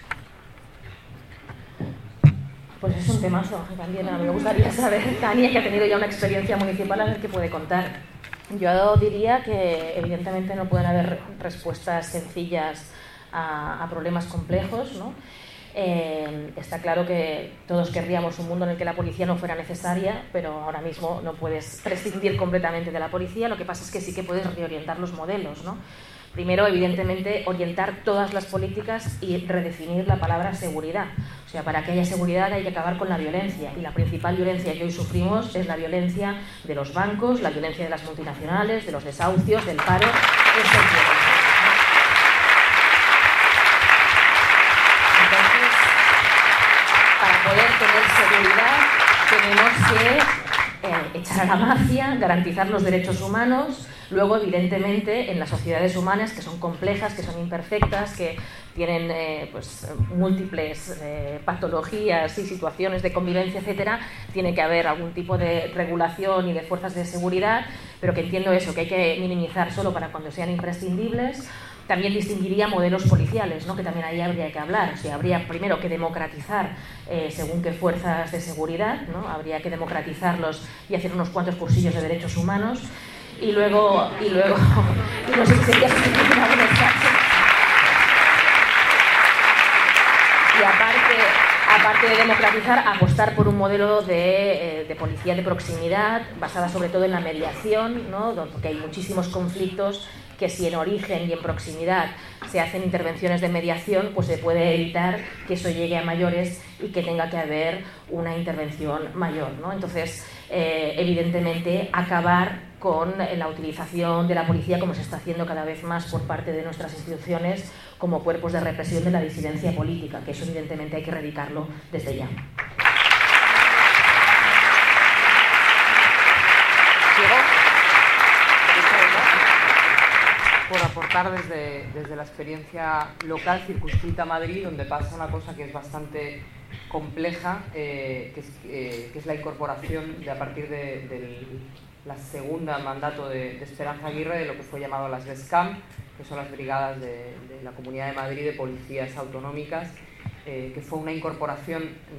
Pues es un temazo, también a mí me gustaría saber, Tania, que ha tenido ya una experiencia municipal, a ver qué puede contar. Yo diría que evidentemente no pueden haber respuestas sencillas a, a problemas complejos, ¿no? Eh, está claro que todos querríamos un mundo en el que la policía no fuera necesaria, pero ahora mismo no puedes prescindir completamente de la policía. Lo que pasa es que sí que puedes reorientar los modelos, ¿no? Primero, evidentemente, orientar todas las políticas y redefinir la palabra seguridad. O sea, para que haya seguridad hay que acabar con la violencia. Y la principal violencia que hoy sufrimos es la violencia de los bancos, la violencia de las multinacionales, de los desahucios, del paro. Eso es violencia. Entonces, para poder tener seguridad tenemos que eh, echar a la mafia, garantizar los derechos humanos. Luego, evidentemente, en las sociedades humanas, que son complejas, que son imperfectas, que tienen eh, pues, múltiples eh, patologías y situaciones de convivencia, etcétera, tiene que haber algún tipo de regulación y de fuerzas de seguridad, pero que entiendo eso, que hay que minimizar solo para cuando sean imprescindibles. También distinguiría modelos policiales, ¿no? Que también ahí habría que hablar. O sea, habría primero que democratizar eh, según qué fuerzas de seguridad, ¿no? Habría que democratizarlos y hacer unos cuantos cursillos de derechos humanos. Y luego, y luego, y no sé si sería suficiente en algunos casos. Y aparte, aparte de democratizar, apostar por un modelo de, eh, de policía de proximidad, basada sobre todo en la mediación, ¿no? Porque hay muchísimos conflictos que si en origen y en proximidad se hacen intervenciones de mediación, pues se puede evitar que eso llegue a mayores y que tenga que haber una intervención mayor, ¿no? Entonces, eh, evidentemente, acabar con la utilización de la policía, como se está haciendo cada vez más por parte de nuestras instituciones, como cuerpos de represión de la disidencia política, que eso evidentemente hay que erradicarlo desde ya. Por aportar desde, desde la experiencia local circunscrita a Madrid, donde pasa una cosa que es bastante compleja, eh, que, es, eh, que es la incorporación de a partir de, de la segunda mandato de, de Esperanza Aguirre de lo que fue llamado las BESCAM, que son las brigadas de, de la Comunidad de Madrid de policías autonómicas, eh, que fue una incorporación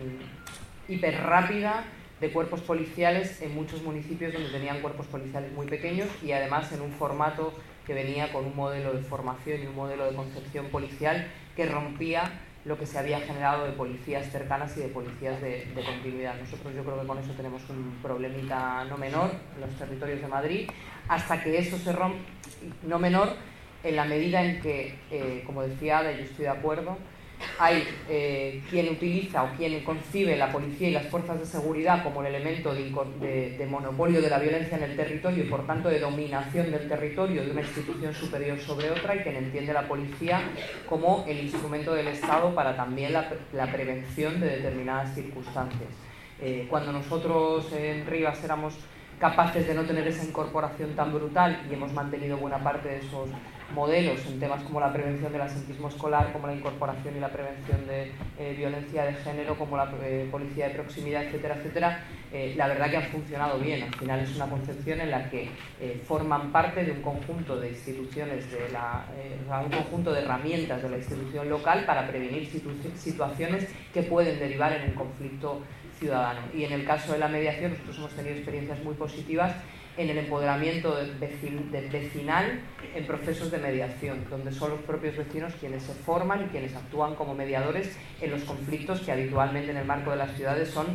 mm, hiper rápida de cuerpos policiales en muchos municipios donde tenían cuerpos policiales muy pequeños y además en un formato que venía con un modelo de formación y un modelo de concepción policial que rompía lo que se había generado de policías cercanas y de policías de, de continuidad. Nosotros yo creo que con eso tenemos un problemita no menor en los territorios de Madrid, hasta que eso se rompe, no menor, en la medida en que, eh, como decía Ada, yo estoy de acuerdo, hay eh, quien utiliza o quien concibe la policía y las fuerzas de seguridad como el elemento de, de, de monopolio de la violencia en el territorio y por tanto de dominación del territorio de una institución superior sobre otra, y quien entiende la policía como el instrumento del Estado para también la, la prevención de determinadas circunstancias. Eh, cuando nosotros en Rivas éramos capaces de no tener esa incorporación tan brutal y hemos mantenido buena parte de esos modelos en temas como la prevención del absentismo escolar, como la incorporación y la prevención de eh, violencia de género, como la eh, policía de proximidad, etcétera, etcétera, eh, la verdad que han funcionado bien. Al final es una concepción en la que eh, forman parte de un conjunto de instituciones, de la, eh, un conjunto de herramientas de la institución local para prevenir situ situaciones que pueden derivar en un conflicto ciudadano. Y en el caso de la mediación, nosotros hemos tenido experiencias muy positivas en el empoderamiento del vecinal en procesos de mediación, donde son los propios vecinos quienes se forman y quienes actúan como mediadores en los conflictos que habitualmente en el marco de las ciudades son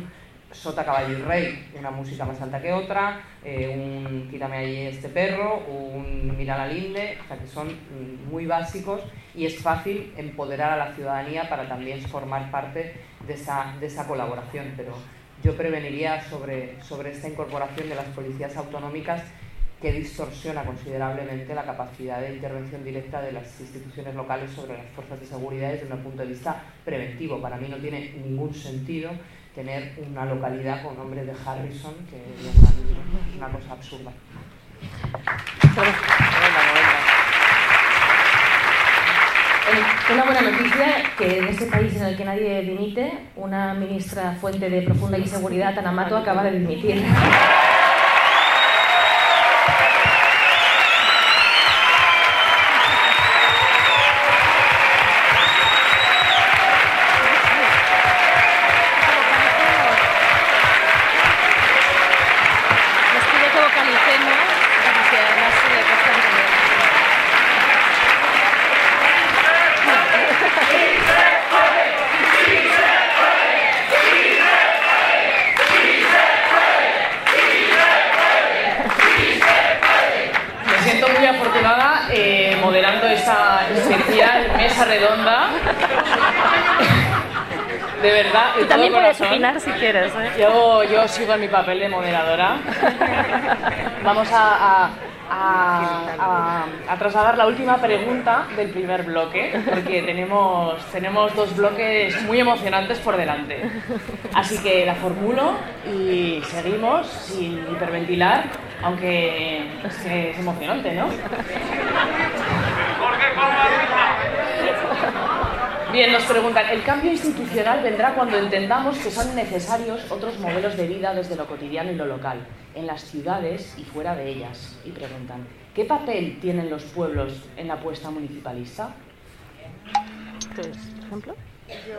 sota, caballo y rey, una música más alta que otra, eh, un quítame ahí este perro, un mira la linde, o sea que son muy básicos y es fácil empoderar a la ciudadanía para también formar parte de esa, de esa colaboración, pero yo preveniría sobre, sobre esta incorporación de las policías autonómicas que distorsiona considerablemente la capacidad de intervención directa de las instituciones locales sobre las fuerzas de seguridad desde un punto de vista preventivo. Para mí no tiene ningún sentido tener una localidad con nombre de Harrison, que es una cosa absurda. Una buena noticia, que en ese país en el que nadie dimite, una ministra fuente de profunda inseguridad, Ana Mato, acaba de dimitir. Moderando esta especial mesa redonda. De verdad, de y también todo puedes corazón. opinar si quieres, ¿eh? Yo, yo sigo en mi papel de moderadora. Vamos a, a, a, a, a trasladar la última pregunta del primer bloque, porque tenemos, tenemos dos bloques muy emocionantes por delante. Así que la formulo y seguimos sin hiperventilar, aunque es, es emocionante, ¿no? Bien, nos preguntan, ¿el cambio institucional vendrá cuando entendamos que son necesarios otros modelos de vida desde lo cotidiano y lo local, en las ciudades y fuera de ellas? Y preguntan, ¿qué papel tienen los pueblos en la apuesta municipalista? ¿Por ejemplo? Yo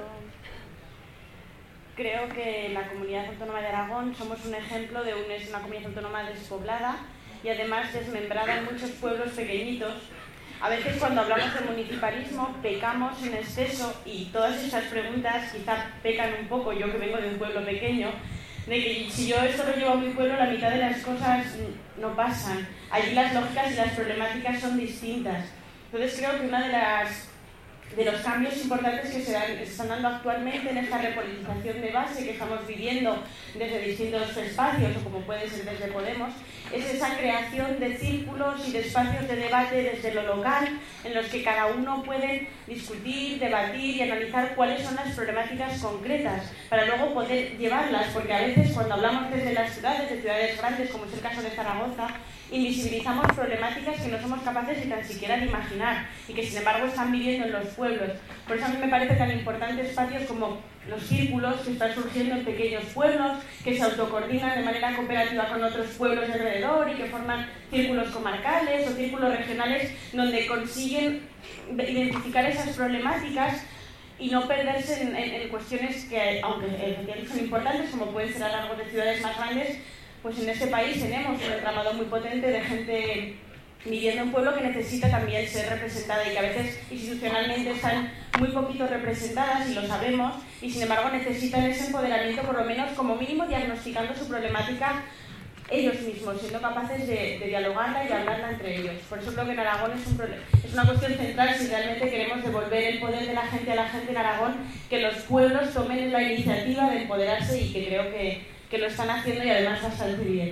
creo que en la Comunidad Autónoma de Aragón somos un ejemplo de un, es una comunidad autónoma despoblada y además desmembrada en muchos pueblos pequeñitos. A veces cuando hablamos de municipalismo pecamos en exceso y todas esas preguntas quizá pecan un poco, yo que vengo de un pueblo pequeño, de que si yo esto lo llevo a mi pueblo la mitad de las cosas no pasan. Allí las lógicas y las problemáticas son distintas. Entonces creo que una de las de los cambios importantes que se, dan, que se están dando actualmente en esta repolitización de base que estamos viviendo desde distintos espacios, o como puede ser desde Podemos, es esa creación de círculos y de espacios de debate desde lo local, en los que cada uno puede discutir, debatir y analizar cuáles son las problemáticas concretas, para luego poder llevarlas, porque a veces cuando hablamos desde las ciudades, de ciudades grandes, como es el caso de Zaragoza, invisibilizamos problemáticas que no somos capaces ni tan siquiera de imaginar y que sin embargo están viviendo en los pueblos. Por eso a mí me parece tan importante espacios como los círculos que están surgiendo en pequeños pueblos, que se autocoordinan de manera cooperativa con otros pueblos de alrededor y que forman círculos comarcales o círculos regionales donde consiguen identificar esas problemáticas y no perderse en, en, en cuestiones que, aunque efectivamente son importantes, como pueden ser a lo largo de ciudades más grandes, pues en este país tenemos un entramado muy potente de gente viviendo en pueblo que necesita también ser representada y que a veces institucionalmente están muy poquito representadas y lo sabemos y sin embargo necesitan ese empoderamiento, por lo menos como mínimo diagnosticando su problemática ellos mismos, siendo capaces de, de dialogarla y hablarla entre ellos. Por eso creo que en Aragón es, un problema, es una cuestión central si realmente queremos devolver el poder de la gente a la gente en Aragón, que los pueblos tomen la iniciativa de empoderarse y que creo que que lo están haciendo y además bastante bien.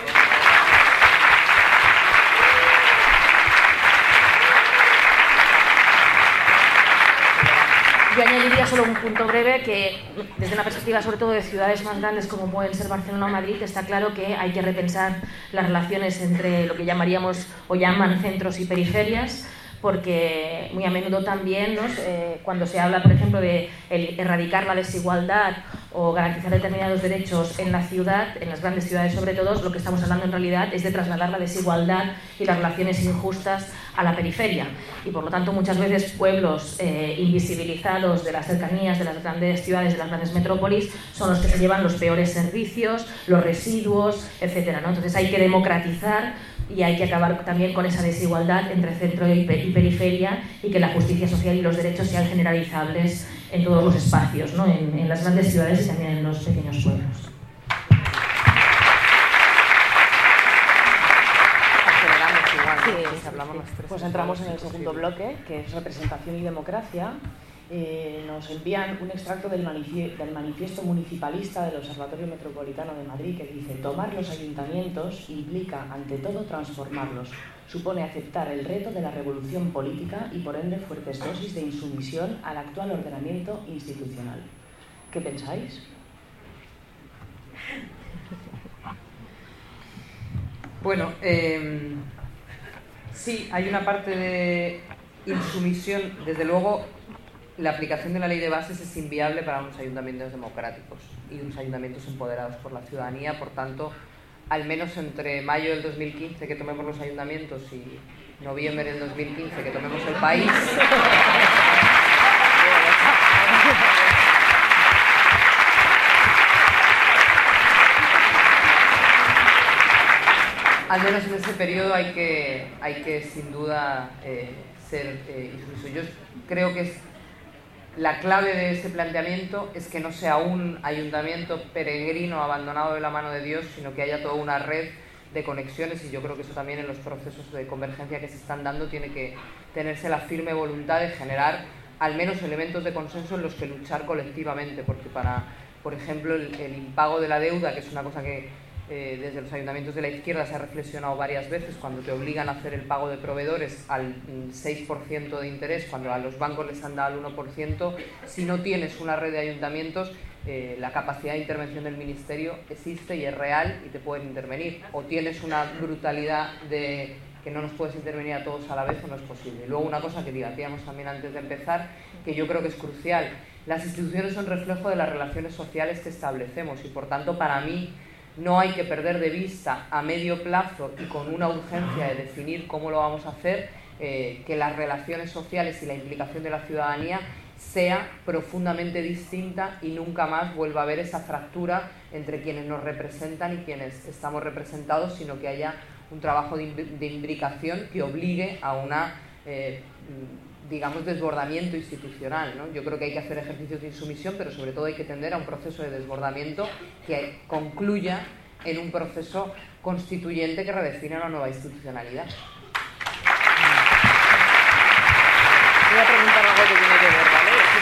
Yo añadiría solo un punto breve que desde una perspectiva sobre todo de ciudades más grandes como pueden ser Barcelona o Madrid está claro que hay que repensar las relaciones entre lo que llamaríamos o llaman centros y periferias, porque muy a menudo también, ¿no? eh, cuando se habla, por ejemplo, de el erradicar la desigualdad o garantizar determinados derechos en la ciudad, en las grandes ciudades sobre todo, lo que estamos hablando en realidad es de trasladar la desigualdad y las relaciones injustas a la periferia. Y por lo tanto muchas veces pueblos eh, invisibilizados de las cercanías de las grandes ciudades, de las grandes metrópolis, son los que se llevan los peores servicios, los residuos, etcétera, ¿no? Entonces hay que democratizar y hay que acabar también con esa desigualdad entre centro y periferia y que la justicia social y los derechos sean generalizables en todos los espacios, ¿no? en, en las grandes ciudades y también en los pequeños pueblos. Estamos las tres. Pues entramos en el segundo bloque, que es representación y democracia. Eh, nos envían un extracto del, manifie del manifiesto municipalista del Observatorio Metropolitano de Madrid, que dice: tomar los ayuntamientos implica, ante todo, transformarlos. Supone aceptar el reto de la revolución política y, por ende, fuertes dosis de insumisión al actual ordenamiento institucional. ¿Qué pensáis? Bueno, eh, sí, hay una parte de insumisión. Desde luego, la aplicación de la ley de bases es inviable para unos ayuntamientos democráticos y unos ayuntamientos empoderados por la ciudadanía. Por tanto, al menos entre mayo del dos mil quince, que tomemos los ayuntamientos, y noviembre del dos mil quince, que tomemos el país, al menos en ese periodo hay que, hay que sin duda eh, ser eh, insumiso. Yo creo que es la clave de ese planteamiento es que no sea un ayuntamiento peregrino abandonado de la mano de Dios, sino que haya toda una red de conexiones, y yo creo que eso también en los procesos de convergencia que se están dando tiene que tenerse la firme voluntad de generar al menos elementos de consenso en los que luchar colectivamente, porque para, por ejemplo, el, el impago de la deuda, que es una cosa que Eh, desde los ayuntamientos de la izquierda se ha reflexionado varias veces, cuando te obligan a hacer el pago de proveedores al seis por ciento de interés, cuando a los bancos les han dado al uno por ciento, si no tienes una red de ayuntamientos, eh, la capacidad de intervención del Ministerio existe y es real y te pueden intervenir. O tienes una brutalidad de que no nos puedes intervenir a todos a la vez, o no es posible. Y luego una cosa que debatíamos también antes de empezar, que yo creo que es crucial: las instituciones son reflejo de las relaciones sociales que establecemos, y por tanto, para mí, no hay que perder de vista a medio plazo y con una urgencia de definir cómo lo vamos a hacer, eh, que las relaciones sociales y la implicación de la ciudadanía sea profundamente distinta y nunca más vuelva a haber esa fractura entre quienes nos representan y quienes estamos representados, sino que haya un trabajo de, de imbricación que obligue a una eh, digamos, desbordamiento institucional, ¿no? Yo creo que hay que hacer ejercicios de insumisión, pero sobre todo hay que tender a un proceso de desbordamiento que concluya en un proceso constituyente que redefine una nueva institucionalidad. Voy a preguntar algo que tiene que ver,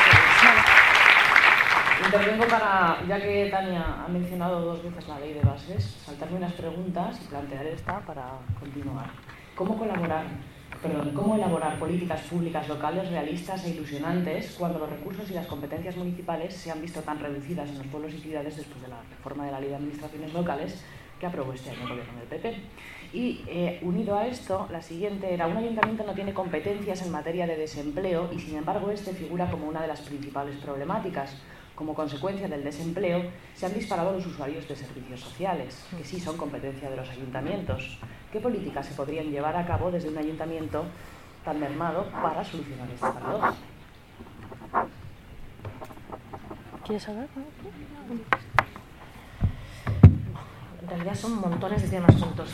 ¿vale? Intervengo para, ya que Tania ha mencionado dos veces la ley de bases, saltarme unas preguntas y plantear esta para continuar. ¿Cómo colaborar? Perdón, ¿Cómo elaborar políticas públicas locales realistas e ilusionantes cuando los recursos y las competencias municipales se han visto tan reducidas en los pueblos y ciudades después de la reforma de la Ley de Administraciones Locales que aprobó este año el gobierno del P P? Y eh, unido a esto, la siguiente era: un ayuntamiento no tiene competencias en materia de desempleo y, sin embargo, este figura como una de las principales problemáticas. Como consecuencia del desempleo, se han disparado los usuarios de servicios sociales, que sí son competencia de los ayuntamientos. ¿Qué políticas se podrían llevar a cabo desde un ayuntamiento tan mermado para solucionar esta paradoja? ¿Quieres hablar? En realidad son montones de temas juntos.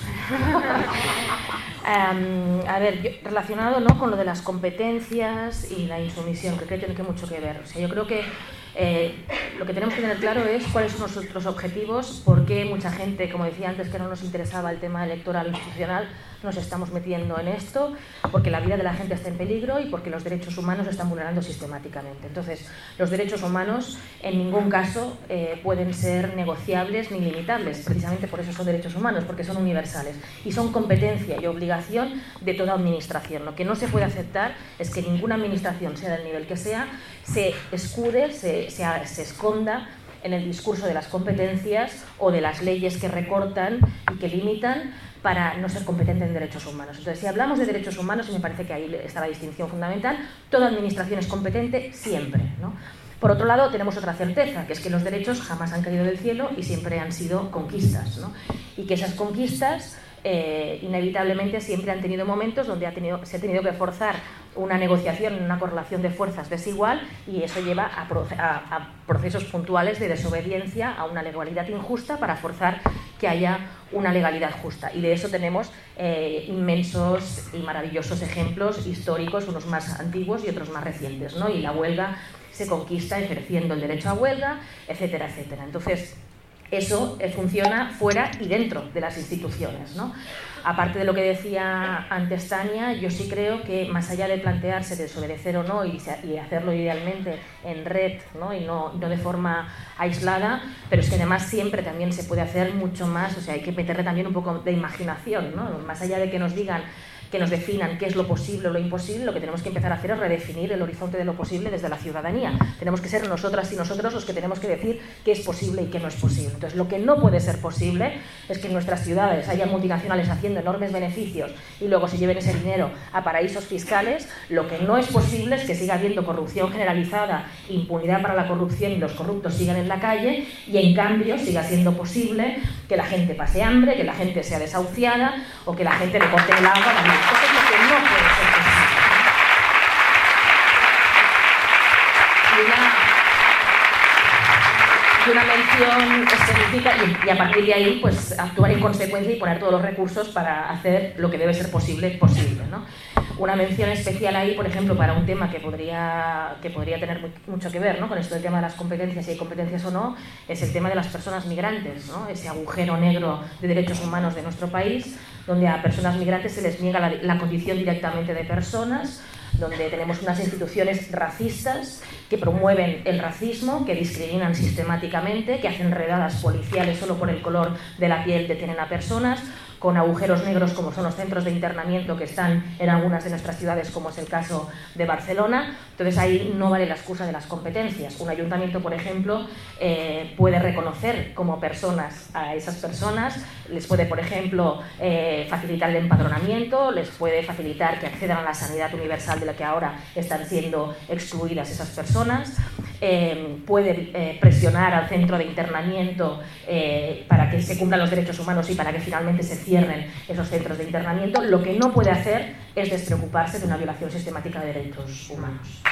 um, a ver, yo, relacionado, ¿no?, con lo de las competencias y la insumisión, que creo que tiene mucho que ver. O sea, yo creo que eh, lo que tenemos que tener claro es cuáles son nuestros objetivos, por qué mucha gente, como decía antes, que no nos interesaba el tema electoral o institucional, nos estamos metiendo en esto, porque la vida de la gente está en peligro y porque los derechos humanos se están vulnerando sistemáticamente. Entonces, los derechos humanos en ningún caso eh, pueden ser negociables ni limitables, precisamente por eso son derechos humanos, porque son universales y son competencia y obligación de toda administración. Lo que no se puede aceptar es que ninguna administración, sea del nivel que sea, se escude, se, se, se esconda en el discurso de las competencias o de las leyes que recortan y que limitan para no ser competente en derechos humanos. Entonces, si hablamos de derechos humanos, y me parece que ahí está la distinción fundamental, toda administración es competente siempre, ¿no? Por otro lado, tenemos otra certeza, que es que los derechos jamás han caído del cielo y siempre han sido conquistas, ¿no? Y que esas conquistas eh, inevitablemente siempre han tenido momentos donde ha tenido, se ha tenido que forzar una negociación, una correlación de fuerzas desigual, y eso lleva a, a, a procesos puntuales de desobediencia a una legalidad injusta para forzar que haya una legalidad justa. Y de eso tenemos eh, inmensos y maravillosos ejemplos históricos, unos más antiguos y otros más recientes, ¿no? Y la huelga se conquista ejerciendo el derecho a huelga, etcétera, etcétera. Entonces, Eso eh, funciona fuera y dentro de las instituciones, ¿no? Aparte de lo que decía antes Tania, yo sí creo que más allá de plantearse desobedecer o no y, y hacerlo idealmente en red, ¿no? Y no, no de forma aislada, pero es que además siempre también se puede hacer mucho más, o sea, hay que meterle también un poco de imaginación, ¿no? Más allá de que nos digan, que nos definan qué es lo posible o lo imposible, lo que tenemos que empezar a hacer es redefinir el horizonte de lo posible desde la ciudadanía. Tenemos que ser nosotras y nosotros los que tenemos que decir qué es posible y qué no es posible. Entonces, lo que no puede ser posible es que en nuestras ciudades haya multinacionales haciendo enormes beneficios y luego se lleven ese dinero a paraísos fiscales. Lo que no es posible es que siga habiendo corrupción generalizada, impunidad para la corrupción y los corruptos sigan en la calle, y en cambio siga siendo posible que la gente pase hambre, que la gente sea desahuciada o que la gente le corte el agua. Eso es lo que no puede ser posible. Y una, y una mención específica, y, y a partir de ahí pues actuar en consecuencia y poner todos los recursos para hacer lo que debe ser posible, posible, ¿no? Una mención especial ahí, por ejemplo, para un tema que podría, que podría tener muy, mucho que ver, ¿no? Con esto del tema de las competencias, si hay competencias o no, es el tema de las personas migrantes, ¿no? Ese agujero negro de derechos humanos de nuestro país, donde a personas migrantes se les niega la, la condición directamente de personas, donde tenemos unas instituciones racistas que promueven el racismo, que discriminan sistemáticamente, que hacen redadas policiales solo por el color de la piel, detienen a personas, con agujeros negros como son los centros de internamiento que están en algunas de nuestras ciudades, como es el caso de Barcelona. Entonces ahí no vale la excusa de las competencias. Un ayuntamiento, por ejemplo, eh, puede reconocer como personas a esas personas, les puede, por ejemplo, eh, facilitar el empadronamiento, les puede facilitar que accedan a la sanidad universal de la que ahora están siendo excluidas esas personas, eh, puede eh, presionar al centro de internamiento eh, para que se cumplan los derechos humanos y para que finalmente se cierren esos centros de internamiento. Lo que no puede hacer es despreocuparse de una violación sistemática de derechos humanos.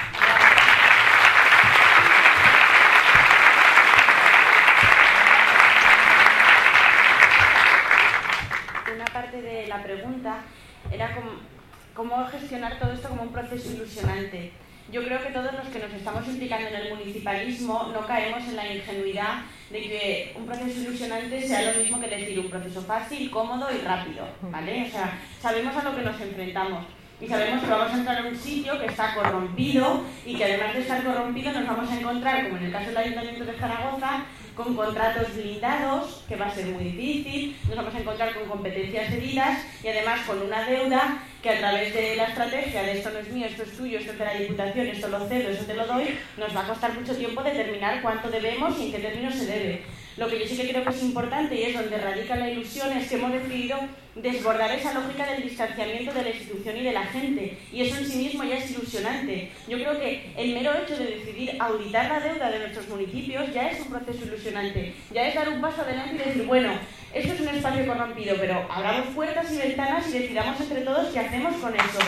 Una parte de la pregunta era cómo, cómo gestionar todo esto como un proceso ilusionante. Yo creo que todos los que nos estamos implicando en el municipalismo no caemos en la ingenuidad de que un proceso ilusionante sea lo mismo que decir un proceso fácil, cómodo y rápido, ¿vale? O sea, sabemos a lo que nos enfrentamos y sabemos que vamos a entrar en un sitio que está corrompido y que además de estar corrompido nos vamos a encontrar, como en el caso del Ayuntamiento de Zaragoza, con contratos blindados, que va a ser muy difícil, nos vamos a encontrar con competencias cedidas y además con una deuda que a través de la estrategia de esto no es mío, esto es tuyo, esto es de la Diputación, esto lo cedo, eso te lo doy, nos va a costar mucho tiempo determinar cuánto debemos y en qué términos se debe. Lo que yo sí que creo que es importante y es donde radica la ilusión es que hemos decidido desbordar esa lógica del distanciamiento de la institución y de la gente, y eso en sí mismo ya es ilusionante. Yo creo que el mero hecho de decidir auditar la deuda de nuestros municipios ya es un proceso ilusionante, ya es dar un paso adelante y decir, bueno, esto es un espacio corrompido, pero abramos puertas y ventanas y decidamos entre todos qué hacemos con eso.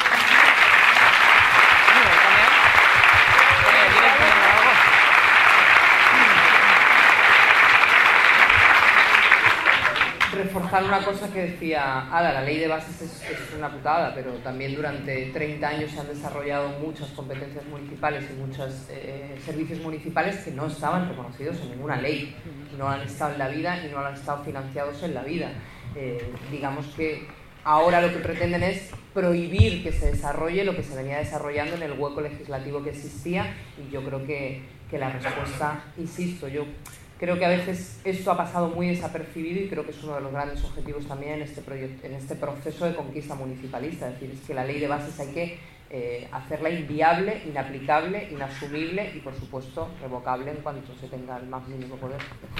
Reforzar una cosa que decía Ada, la ley de bases es, es una putada, pero también durante treinta años se han desarrollado muchas competencias municipales y muchos eh, servicios municipales que no estaban reconocidos en ninguna ley, no han estado en la vida y no han estado financiados en la vida. Eh, digamos que ahora lo que pretenden es prohibir que se desarrolle lo que se venía desarrollando en el hueco legislativo que existía, y yo creo que, que la respuesta, insisto, yo creo que a veces esto ha pasado muy desapercibido y creo que es uno de los grandes objetivos también en este, proyecto, en este proceso de conquista municipalista. Es decir, es que la ley de bases hay que eh, hacerla inviable, inaplicable, inasumible y, por supuesto, revocable en cuanto se tenga el más mínimo poder.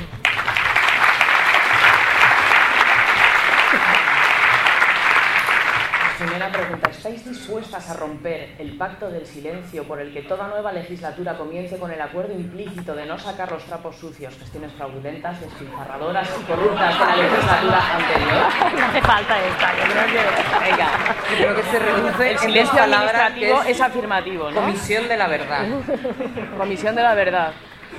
Primera pregunta, ¿estáis dispuestas a romper el pacto del silencio por el que toda nueva legislatura comience con el acuerdo implícito de no sacar los trapos sucios, gestiones fraudulentas, despilfarradoras y corruptas de la legislatura anterior? No hace falta esta, yo creo que... Venga, yo creo que se reduce el silencio en palabras que administrativo es, es afirmativo, ¿no? Comisión de la verdad. Comisión de la verdad.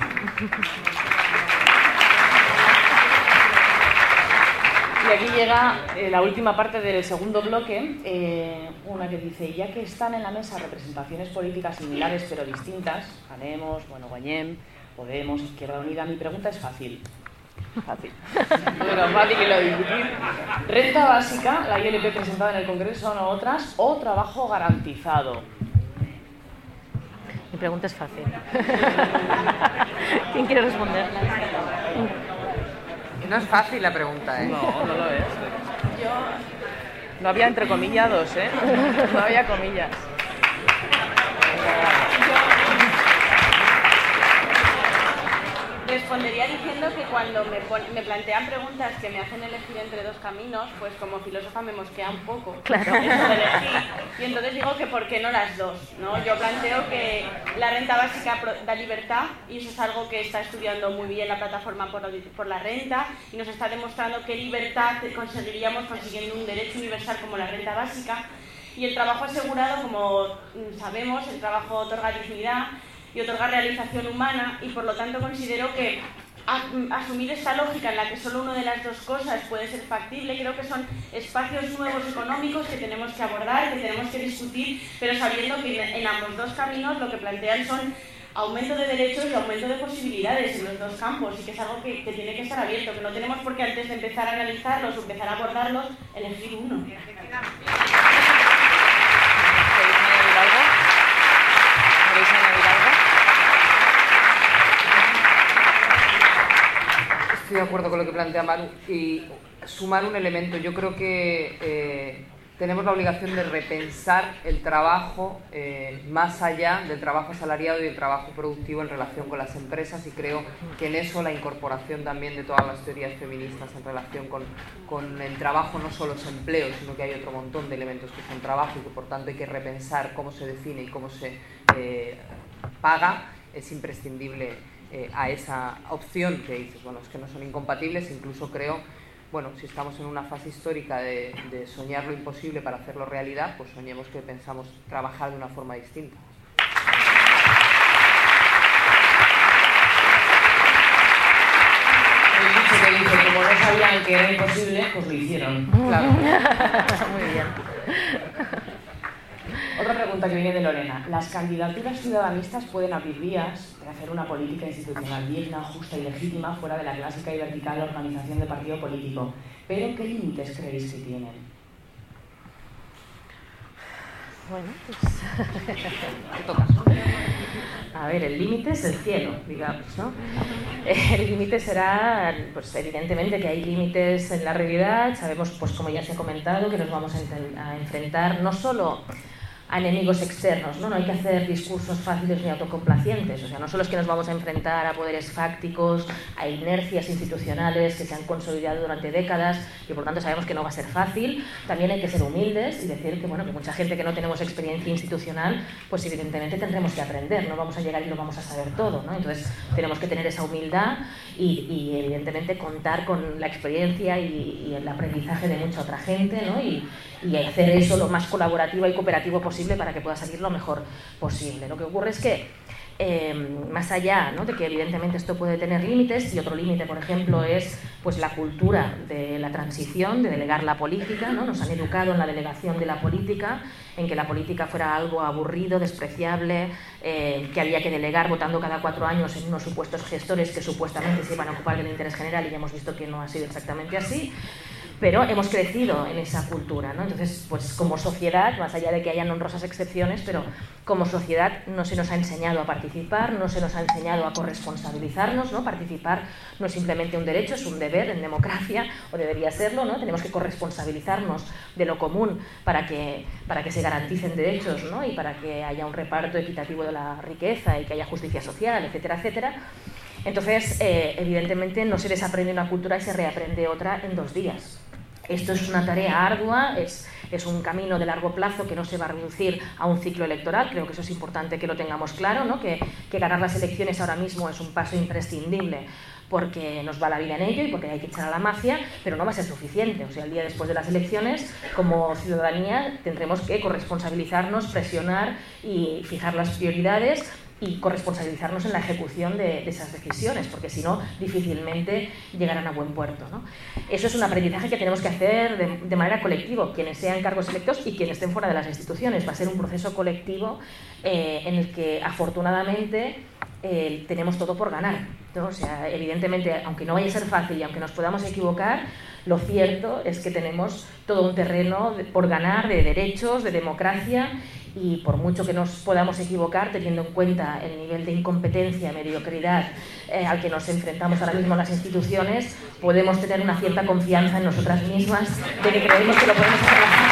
Y aquí llega eh, la última parte del segundo bloque, eh, una que dice, ya que están en la mesa representaciones políticas similares pero distintas, Ganemos, bueno, Guanyem, Podemos, Izquierda Unida, mi pregunta es fácil. Fácil. Bueno, fácil y lo difícil. Renta básica, la I L P presentada en el Congreso, no otras, o trabajo garantizado. Mi pregunta es fácil. ¿Quién quiere responderla? No es fácil la pregunta, ¿eh? No, no lo es. Yo... No había entrecomillados, ¿eh? No había comillas. Respondería diciendo que cuando me, pon, me plantean preguntas que me hacen elegir entre dos caminos, pues como filósofa me mosquea un poco claro. eso de elegir. Y entonces digo que ¿por qué no las dos? ¿no? Yo planteo que la renta básica da libertad y eso es algo que está estudiando muy bien la plataforma por, por la renta y nos está demostrando qué libertad conseguiríamos consiguiendo un derecho universal como la renta básica. Y el trabajo asegurado, como sabemos, el trabajo otorga dignidad y otorga realización humana y por lo tanto considero que a, asumir esta lógica en la que solo una de las dos cosas puede ser factible, creo que son espacios nuevos económicos que tenemos que abordar, que tenemos que discutir, pero sabiendo que en, en ambos dos caminos lo que plantean son aumento de derechos y aumento de posibilidades en los dos campos y que es algo que, que tiene que estar abierto, que no tenemos por qué antes de empezar a analizarlos o empezar a abordarlos, elegir uno. Estoy de acuerdo con lo que plantea Maru y sumar un elemento. Yo creo que eh, tenemos la obligación de repensar el trabajo eh, más allá del trabajo asalariado y del trabajo productivo en relación con las empresas y creo que en eso la incorporación también de todas las teorías feministas en relación con, con el trabajo no solo es empleo, sino que hay otro montón de elementos que son trabajo y que por tanto hay que repensar cómo se define y cómo se eh, paga, es imprescindible. Eh, a esa opción que dices, bueno, es que no son incompatibles, incluso creo, bueno, si estamos en una fase histórica de, de soñar lo imposible para hacerlo realidad, pues soñemos que pensamos trabajar de una forma distinta. El dicho que dice, como no sabían que era imposible, pues lo hicieron. Claro. Muy bien. Otra pregunta que viene de Lorena. ¿Las candidaturas ciudadanistas pueden abrir vías para hacer una política institucional digna, justa y legítima fuera de la clásica y vertical organización de partido político? ¿Pero qué límites creéis que tienen? Bueno, pues... ¿Qué tocas? A ver, el límite es el cielo, digamos, ¿no? El límite será, pues evidentemente que hay límites en la realidad. Sabemos, pues como ya se ha comentado, que nos vamos a, a enfrentar no solo a enemigos externos, ¿no? No hay que hacer discursos fáciles ni autocomplacientes, o sea, no solo es que nos vamos a enfrentar a poderes fácticos, a inercias institucionales que se han consolidado durante décadas y por tanto sabemos que no va a ser fácil, también hay que ser humildes y decir que, bueno, que mucha gente que no tenemos experiencia institucional, pues evidentemente tendremos que aprender, no vamos a llegar y lo vamos a saber todo, ¿no? Entonces tenemos que tener esa humildad y, y evidentemente contar con la experiencia y, y el aprendizaje de mucha otra gente, ¿no? Y, y hacer eso lo más colaborativo y cooperativo posible para que pueda salir lo mejor posible. Lo que ocurre es que, eh, más allá, ¿no?, de que evidentemente esto puede tener límites, y otro límite, por ejemplo, es pues, la cultura de la transición, de delegar la política, ¿no? Nos han educado en la delegación de la política, en que la política fuera algo aburrido, despreciable, eh, que había que delegar votando cada cuatro años en unos supuestos gestores que supuestamente se iban a ocupar del interés general y ya hemos visto que no ha sido exactamente así. Pero hemos crecido en esa cultura, ¿no? Entonces, pues como sociedad, más allá de que hayan honrosas excepciones, pero como sociedad no se nos ha enseñado a participar, no se nos ha enseñado a corresponsabilizarnos, ¿no? Participar no es simplemente un derecho, es un deber en democracia, o debería serlo, ¿no? Tenemos que corresponsabilizarnos de lo común para que, para que se garanticen derechos, ¿no? Y para que haya un reparto equitativo de la riqueza y que haya justicia social, etcétera, etcétera. Entonces, eh, evidentemente no se desaprende una cultura y se reaprende otra en dos días. Esto es una tarea ardua, es, es un camino de largo plazo que no se va a reducir a un ciclo electoral. Creo que eso es importante que lo tengamos claro, ¿no? que, que ganar las elecciones ahora mismo es un paso imprescindible porque nos va la vida en ello y porque hay que echar a la mafia, pero no va a ser suficiente. O sea, el día después de las elecciones, como ciudadanía, tendremos que corresponsabilizarnos, presionar y fijar las prioridades y corresponsabilizarnos en la ejecución de, de esas decisiones, porque si no, difícilmente llegarán a buen puerto, ¿no? Eso es un aprendizaje que tenemos que hacer de, de manera colectiva, quienes sean cargos electos y quienes estén fuera de las instituciones. Va a ser un proceso colectivo eh, en el que, afortunadamente, eh, tenemos todo por ganar, ¿no? O sea, evidentemente, aunque no vaya a ser fácil y aunque nos podamos equivocar, lo cierto es que tenemos todo un terreno por ganar de derechos, de democracia, y por mucho que nos podamos equivocar, teniendo en cuenta el nivel de incompetencia, mediocridad eh, al que nos enfrentamos ahora mismo las instituciones, podemos tener una cierta confianza en nosotras mismas de que creemos que lo podemos hacer.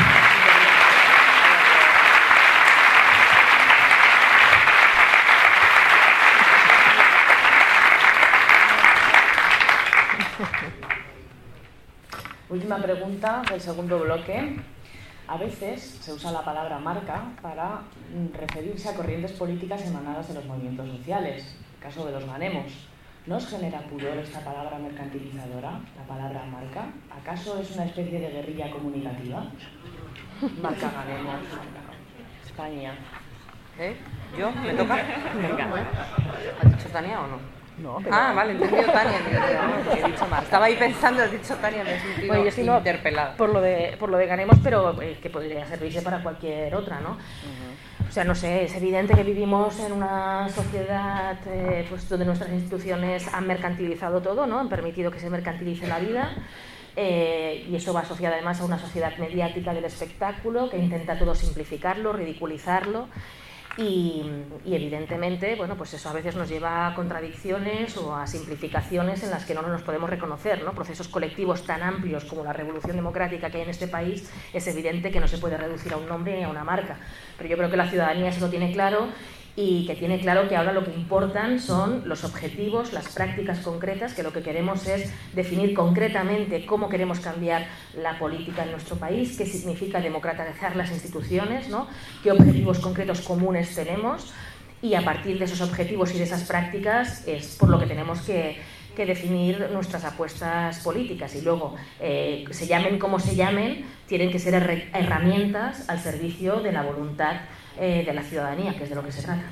Última pregunta del segundo bloque. A veces se usa la palabra marca para referirse a corrientes políticas emanadas de los movimientos sociales. El caso de los ganemos. ¿No os genera pudor esta palabra mercantilizadora, la palabra marca? ¿Acaso es una especie de guerrilla comunicativa? Marca ganemos. España. ¿Eh? ¿Yo? ¿Me toca? Venga. ¿Has dicho Tania o no? No, pero... Ah, vale, entendido Tania. He dicho Marca. Estaba ahí pensando, has dicho Tania, me he sentido bueno, yo estoy no, interpelada. Por lo de, por lo de ganemos, pero eh, que podría servirse para cualquier otra, ¿no? Uh-huh. O sea, no sé, es evidente que vivimos en una sociedad eh, pues, donde nuestras instituciones han mercantilizado todo, ¿no? Han permitido que se mercantilice la vida. Eh, y eso va asociado además a una sociedad mediática del espectáculo que intenta todo simplificarlo, ridiculizarlo. Y, y evidentemente, bueno, pues eso a veces nos lleva a contradicciones o a simplificaciones en las que no nos podemos reconocer, ¿no? Procesos colectivos tan amplios como la revolución democrática que hay en este país, es evidente que no se puede reducir a un nombre ni a una marca. Pero yo creo que la ciudadanía eso lo tiene claro y que tiene claro que ahora lo que importan son los objetivos, las prácticas concretas, que lo que queremos es definir concretamente cómo queremos cambiar la política en nuestro país, qué significa democratizar las instituciones, ¿no? Qué objetivos concretos comunes tenemos, y a partir de esos objetivos y de esas prácticas es por lo que tenemos que, que definir nuestras apuestas políticas. Y luego, eh, se llamen como se llamen, tienen que ser her- herramientas al servicio de la voluntad eh, de la ciudadanía, que es de lo que se trata.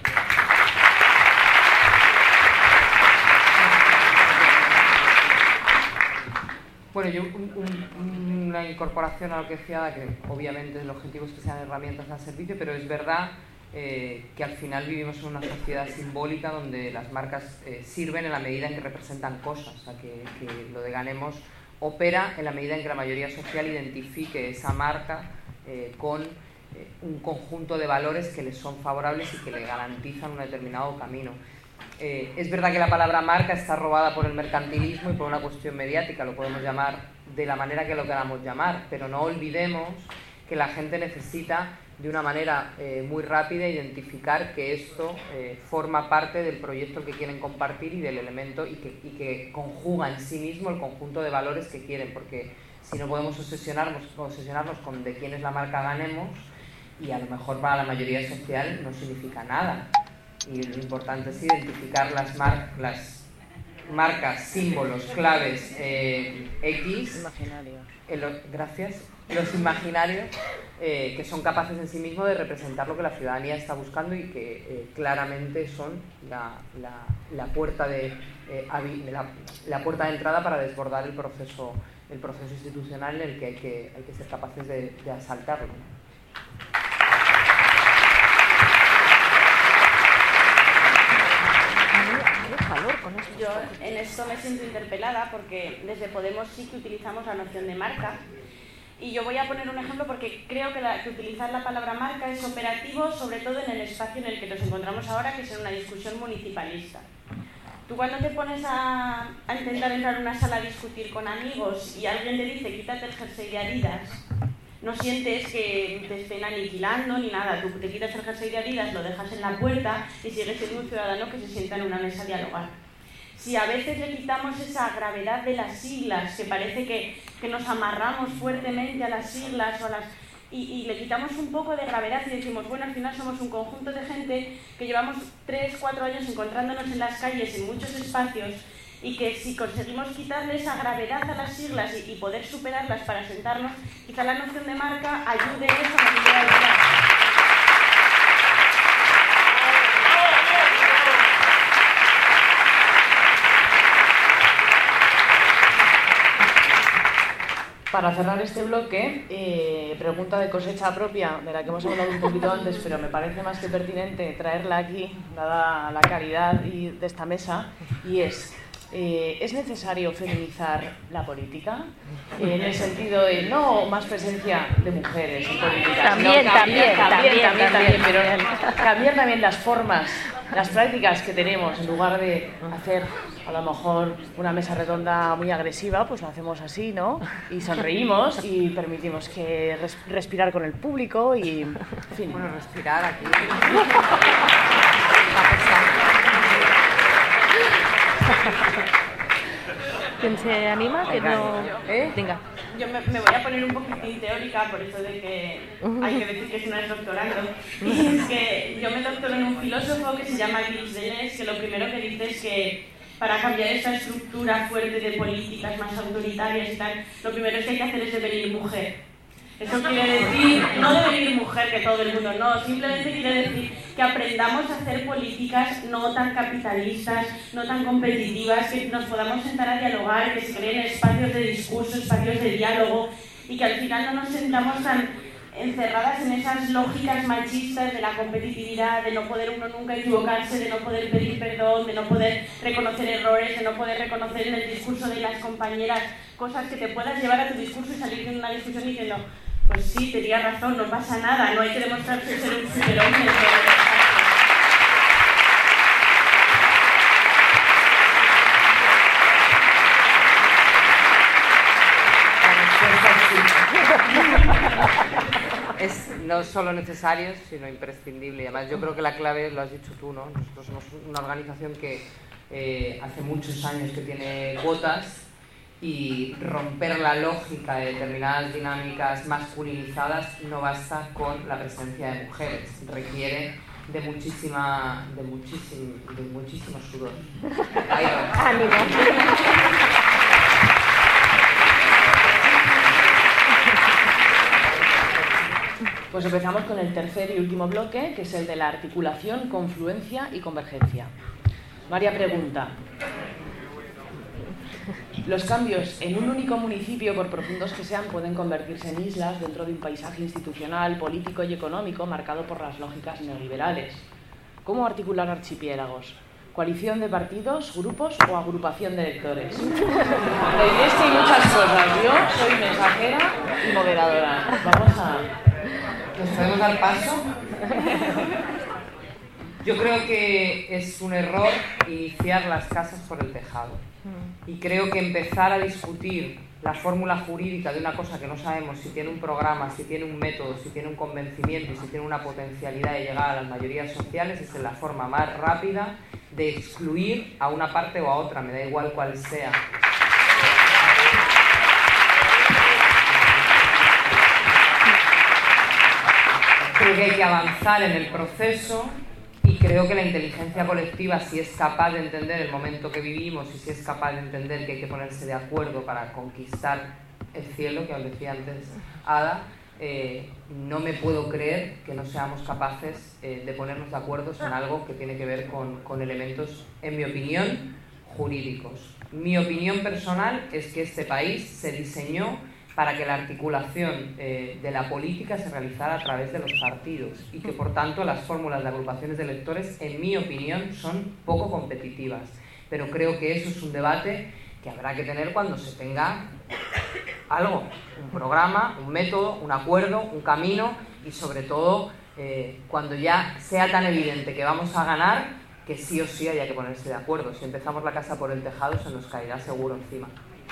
Bueno, yo un, un, una incorporación a lo que decía, que obviamente el objetivo es que sean herramientas al servicio, pero es verdad eh, que al final vivimos en una sociedad simbólica donde las marcas eh, sirven en la medida en que representan cosas, o sea, que, que lo de ganemos opera en la medida en que la mayoría social identifique esa marca eh, con eh, un conjunto de valores que les son favorables y que le garantizan un determinado camino. Eh, es verdad que la palabra marca está robada por el mercantilismo y por una cuestión mediática, lo podemos llamar de la manera que lo queramos llamar, pero no olvidemos que la gente necesita de una manera eh, muy rápida identificar que esto eh, forma parte del proyecto que quieren compartir y del elemento y que, y que conjuga en sí mismo el conjunto de valores que quieren, porque si no podemos obsesionarnos, obsesionarnos con de quién es la marca ganemos, y a lo mejor para la mayoría social no significa nada. Y lo importante es identificar las, mar las marcas, símbolos, claves eh, X, en lo, gracias, los imaginarios eh, que son capaces en sí mismos de representar lo que la ciudadanía está buscando y que eh, claramente son la, la, la, puerta de, eh, la, la puerta de entrada para desbordar el proceso, el proceso institucional en el que hay que, hay que ser capaces de, de asaltarlo, ¿no? Yo en esto me siento interpelada porque desde Podemos sí que utilizamos la noción de marca, y yo voy a poner un ejemplo porque creo que, la, que utilizar la palabra marca es operativo, sobre todo en el espacio en el que nos encontramos ahora, que es en una discusión municipalista. Tú cuando te pones a, a intentar entrar en una sala a discutir con amigos y alguien te dice quítate el jersey de Adidas, no sientes que te estén aniquilando ni nada. Tú te quitas el jersey de Adidas, lo dejas en la puerta y sigues siendo un ciudadano que se sienta en una mesa a dialogar. Si a veces le quitamos esa gravedad de las siglas, que parece que, que nos amarramos fuertemente a las siglas o a las, y, y le quitamos un poco de gravedad y decimos, bueno, al final somos un conjunto de gente que llevamos tres, cuatro años encontrándonos en las calles, en muchos espacios, y que si conseguimos quitarle esa gravedad a las siglas y, y poder superarlas para sentarnos, quizá la noción de marca ayude a eso a la idea de la... Para cerrar este bloque, eh, pregunta de cosecha propia, de la que hemos hablado un poquito antes, pero me parece más que pertinente traerla aquí, dada la calidad y de esta mesa, y es, eh, ¿es necesario feminizar la política? Eh, en el sentido de no más presencia de mujeres en política. También, sino también, cambiar, también, también, también, también, pero cambiar también las formas, las prácticas que tenemos, en lugar de hacer a lo mejor una mesa redonda muy agresiva, pues lo hacemos así, ¿no? Y sonreímos y permitimos que res respirar con el público y, en fin. Bueno, respirar aquí. ¿Quién se anima? Que no... ¿Eh? Venga. Yo me, me voy a poner un poquitín teórica por eso de que hay que decir que es una doctorando. Y es que yo me doctoro en un filósofo que se llama Gilles Deleuze, que lo primero que dice es que para cambiar esta estructura fuerte de políticas más autoritarias y tal, lo primero que hay que hacer es devenir mujer. Eso quiere decir, no devenir mujer que todo el mundo, no, simplemente quiere decir que aprendamos a hacer políticas no tan capitalistas, no tan competitivas, que nos podamos sentar a dialogar, que se creen espacios de discurso, espacios de diálogo y que al final no nos sentamos tan encerradas en esas lógicas machistas de la competitividad, de no poder uno nunca equivocarse, de no poder pedir perdón, de no poder reconocer errores, de no poder reconocer en el discurso de las compañeras cosas que te puedas llevar a tu discurso y salir de una discusión diciendo, pues sí, tenía razón, no pasa nada, no hay que demostrarse ser un superhombre. Es no solo necesario, sino imprescindible. Y además yo creo que la clave, lo has dicho tú, ¿no? Nosotros somos una organización que eh, hace muchos años que tiene cuotas y romper la lógica de determinadas dinámicas masculinizadas no basta con la presencia de mujeres. Requiere de muchísima, de muchísimo, de muchísimo sudor. Ahí va. ¡Ánimo! Pues empezamos con el tercer y último bloque, que es el de la articulación, confluencia y convergencia. María pregunta: ¿los cambios en un único municipio, por profundos que sean, pueden convertirse en islas dentro de un paisaje institucional, político y económico marcado por las lógicas neoliberales? ¿Cómo articular archipiélagos? ¿Coalición de partidos, grupos o agrupación de electores? La idea es que hay muchas cosas. Yo soy mensajera y moderadora. Vamos a... ¿Nos podemos dar paso? Yo creo que es un error iniciar las casas por el tejado. Y creo que empezar a discutir la fórmula jurídica de una cosa que no sabemos si tiene un programa, si tiene un método, si tiene un convencimiento y si tiene una potencialidad de llegar a las mayorías sociales es la forma más rápida de excluir a una parte o a otra, me da igual cuál sea. Creo que hay que avanzar en el proceso y creo que la inteligencia colectiva, si es capaz de entender el momento que vivimos y si es capaz de entender que hay que ponerse de acuerdo para conquistar el cielo, que os decía antes Ada, eh, no me puedo creer que no seamos capaces eh, de ponernos de acuerdo en algo que tiene que ver con, con elementos, en mi opinión, jurídicos. Mi opinión personal es que este país se diseñó para que la articulación eh, de la política se realizara a través de los partidos y que, por tanto, las fórmulas de agrupaciones de electores, en mi opinión, son poco competitivas. Pero creo que eso es un debate que habrá que tener cuando se tenga algo, un programa, un método, un acuerdo, un camino y, sobre todo, eh, cuando ya sea tan evidente que vamos a ganar, que sí o sí haya que ponerse de acuerdo. Si empezamos la casa por el tejado, se nos caerá seguro encima.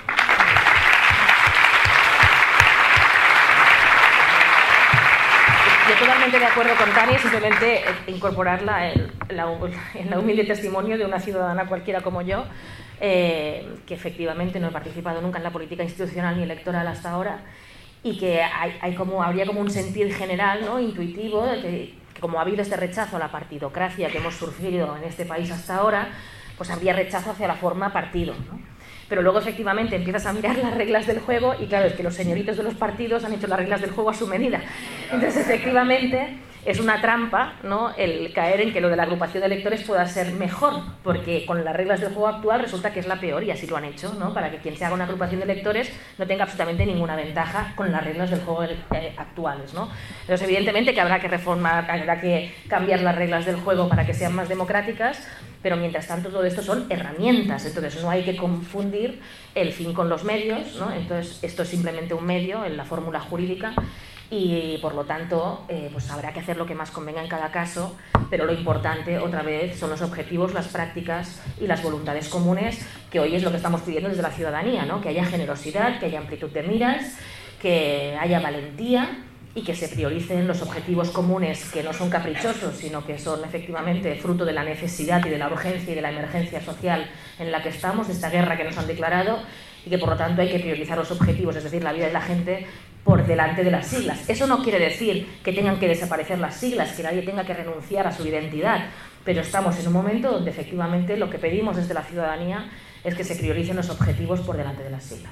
Yo totalmente de acuerdo con Tania, simplemente incorporarla en la, en la humilde testimonio de una ciudadana cualquiera como yo, eh, que efectivamente no he participado nunca en la política institucional ni electoral hasta ahora, y que hay, hay como, habría como un sentir general, ¿no?, intuitivo, de que, que como ha habido este rechazo a la partidocracia que hemos sufrido en este país hasta ahora, pues habría rechazo hacia la forma partido, ¿no? Pero luego efectivamente empiezas a mirar las reglas del juego y claro, es que los señoritos de los partidos han hecho las reglas del juego a su medida. Entonces efectivamente es una trampa, ¿no?, el caer en que lo de la agrupación de electores pueda ser mejor, porque con las reglas del juego actual resulta que es la peor, y así lo han hecho, ¿no?, para que quien se haga una agrupación de electores no tenga absolutamente ninguna ventaja con las reglas del juego eh, actuales, ¿no? Entonces, evidentemente que habrá que reformar, habrá que cambiar las reglas del juego para que sean más democráticas, pero mientras tanto todo esto son herramientas, entonces no hay que confundir el fin con los medios, ¿no? Entonces esto es simplemente un medio en la fórmula jurídica, y por lo tanto eh, pues habrá que hacer lo que más convenga en cada caso, pero lo importante, otra vez, son los objetivos, las prácticas y las voluntades comunes, que hoy es lo que estamos pidiendo desde la ciudadanía, ¿no? Que haya generosidad, que haya amplitud de miras, que haya valentía y que se prioricen los objetivos comunes, que no son caprichosos, sino que son efectivamente fruto de la necesidad y de la urgencia y de la emergencia social en la que estamos, de esta guerra que nos han declarado, y que por lo tanto hay que priorizar los objetivos, es decir, la vida de la gente, por delante de las siglas. Eso no quiere decir que tengan que desaparecer las siglas, que nadie tenga que renunciar a su identidad, pero estamos en un momento donde efectivamente lo que pedimos desde la ciudadanía es que se prioricen los objetivos por delante de las siglas.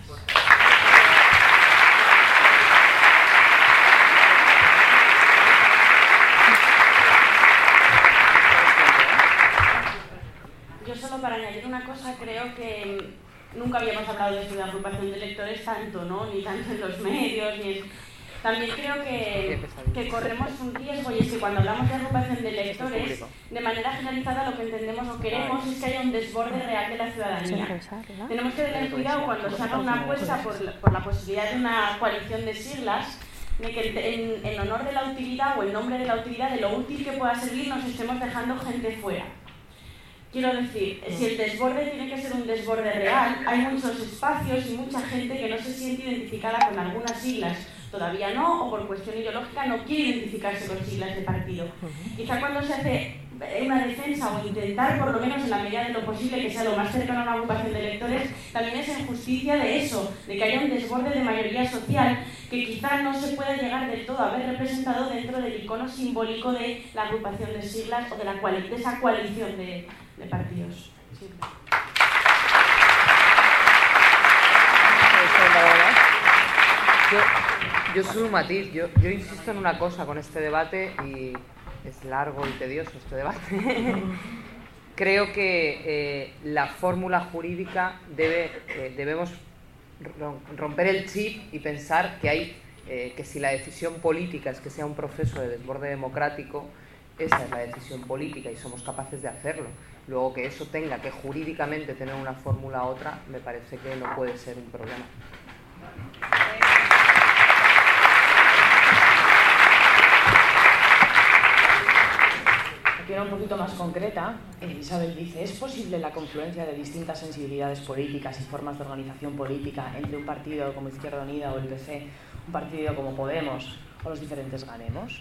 Yo solo para añadir una cosa, creo que nunca habíamos hablado de una agrupación de electores tanto, ¿no? Ni tanto en los medios, ni en... También creo que, que corremos un riesgo, y es que cuando hablamos de agrupación de electores, de manera generalizada lo que entendemos o queremos es que haya un desborde real de la ciudadanía. Tenemos que tener cuidado cuando se haga una apuesta por la, por la posibilidad de una coalición de siglas, de que en, en honor de la utilidad o en nombre de la utilidad, de lo útil que pueda servir, nos estemos dejando gente fuera. Quiero decir, si el desborde tiene que ser un desborde real, hay muchos espacios y mucha gente que no se siente identificada con algunas siglas, todavía no, o por cuestión ideológica no quiere identificarse con siglas de partido. Quizá cuando se hace una defensa o intentar, por lo menos en la medida de lo posible, que sea lo más cercano a una agrupación de electores, también es en justicia de eso, de que haya un desborde de mayoría social que quizá no se pueda llegar del todo a ver representado dentro del icono simbólico de la agrupación de siglas o de, la cual, de esa coalición de, de partidos. Sí. Yo, yo solo un matiz, yo, yo insisto en una cosa con este debate, y es largo y tedioso este debate. Creo que eh, la fórmula jurídica debe, eh, debemos romper el chip y pensar que hay eh, que si la decisión política es que sea un proceso de desborde democrático, esa es la decisión política y somos capaces de hacerlo. Luego que eso tenga que jurídicamente tener una fórmula u otra, me parece que no puede ser un problema. Aquí era un poquito más concreta. Isabel dice, ¿es posible la confluencia de distintas sensibilidades políticas y formas de organización política entre un partido como Izquierda Unida o el P C, un partido como Podemos o los diferentes Ganemos?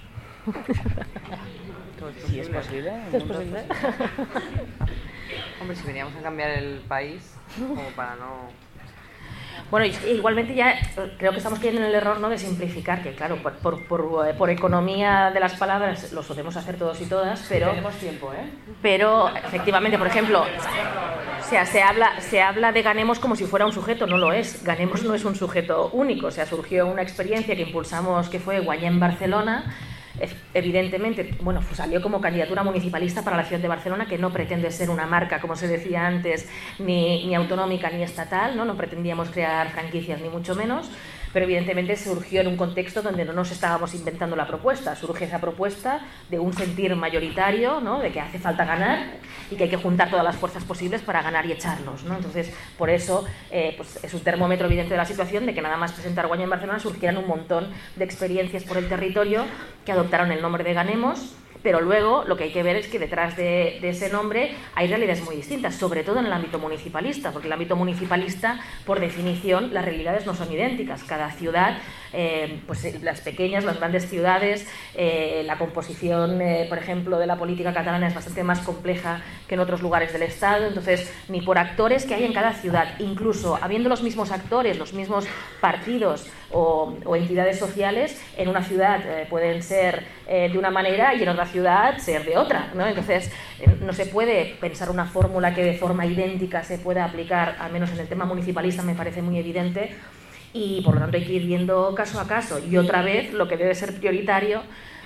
Sí, es posible. ¿Es posible? Hombre, si veníamos a cambiar el país, como para no... Bueno, igualmente ya creo que estamos cayendo en el error, ¿no?, de simplificar, que claro, por, por, por, por economía de las palabras lo solemos hacer todos y todas, pero... Tenemos tiempo, ¿eh? Pero, efectivamente, por ejemplo, o sea, se habla, se habla de Ganemos como si fuera un sujeto, no lo es. Ganemos no es un sujeto único, o sea, surgió una experiencia que impulsamos, que fue Guayén Barcelona. Evidentemente, bueno, pues salió como candidatura municipalista para la ciudad de Barcelona, que no pretende ser una marca, como se decía antes, ni, ni autonómica ni estatal, ¿no? No pretendíamos crear franquicias ni mucho menos, pero evidentemente surgió en un contexto donde no nos estábamos inventando la propuesta. Surge esa propuesta de un sentir mayoritario, ¿no?, de que hace falta ganar y que hay que juntar todas las fuerzas posibles para ganar y echarnos, ¿no? Entonces, por eso eh, pues es un termómetro evidente de la situación, de que nada más presentar Guayén en Barcelona surgieran un montón de experiencias por el territorio que adoptaron el nombre de Ganemos. Pero luego lo que hay que ver es que detrás de, de ese nombre hay realidades muy distintas, sobre todo en el ámbito municipalista, porque el ámbito municipalista, por definición, las realidades no son idénticas. Cada ciudad, eh, pues las pequeñas, las grandes ciudades, eh, la composición, eh, por ejemplo, de la política catalana es bastante más compleja que en otros lugares del Estado. Entonces, ni por actores que hay en cada ciudad, incluso habiendo los mismos actores, los mismos partidos o, o entidades sociales, en una ciudad eh, pueden ser eh, de una manera y en otra ciudad ser de otra, ¿no? Entonces, eh, no se puede pensar una fórmula que de forma idéntica se pueda aplicar, al menos en el tema municipalista me parece muy evidente, y por lo tanto hay que ir viendo caso a caso. Y otra vez, lo que debe ser prioritario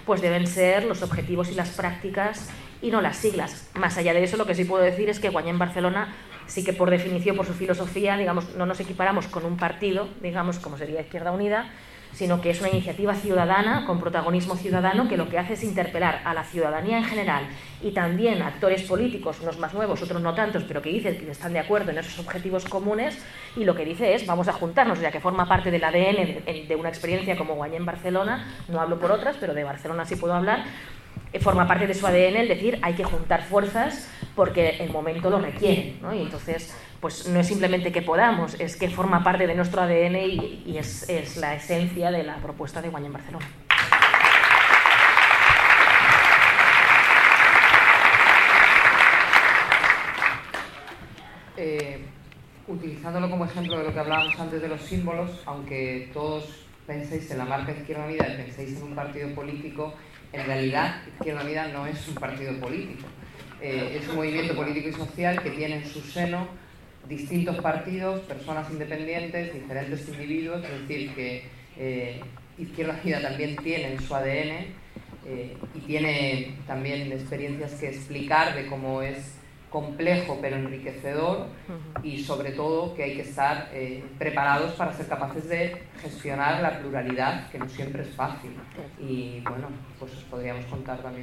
pues deben ser los objetivos y las prácticas y no las siglas. Más allá de eso, lo que sí puedo decir es que Guanyén Barcelona sí que por definición, por su filosofía, digamos, no nos equiparamos con un partido, digamos, como sería Izquierda Unida, sino que es una iniciativa ciudadana, con protagonismo ciudadano, que lo que hace es interpelar a la ciudadanía en general y también a actores políticos, unos más nuevos, otros no tantos, pero que dicen que están de acuerdo en esos objetivos comunes, y lo que dice es vamos a juntarnos, ya que forma parte del A D N de una experiencia como Guanyén Barcelona, no hablo por otras, pero de Barcelona sí puedo hablar, forma parte de su A D N el decir hay que juntar fuerzas porque el momento lo requiere, ¿no? Y entonces pues no es simplemente que podamos, es que forma parte de nuestro A D N y, y es, es la esencia de la propuesta de Guanyén Barcelona. Eh, utilizándolo como ejemplo de lo que hablábamos antes de los símbolos, aunque todos penséis en la marca Izquierda Unida y penséis en un partido político, en realidad Izquierda Unida no es un partido político. Eh, es un movimiento político y social que tiene en su seno distintos partidos, personas independientes, diferentes individuos, es decir, que eh, Izquierda Unida también tiene en su A D N eh, y tiene también experiencias que explicar de cómo es complejo pero enriquecedor, y sobre todo que hay que estar eh, preparados para ser capaces de gestionar la pluralidad, que no siempre es fácil. Y bueno, pues os podríamos contar también.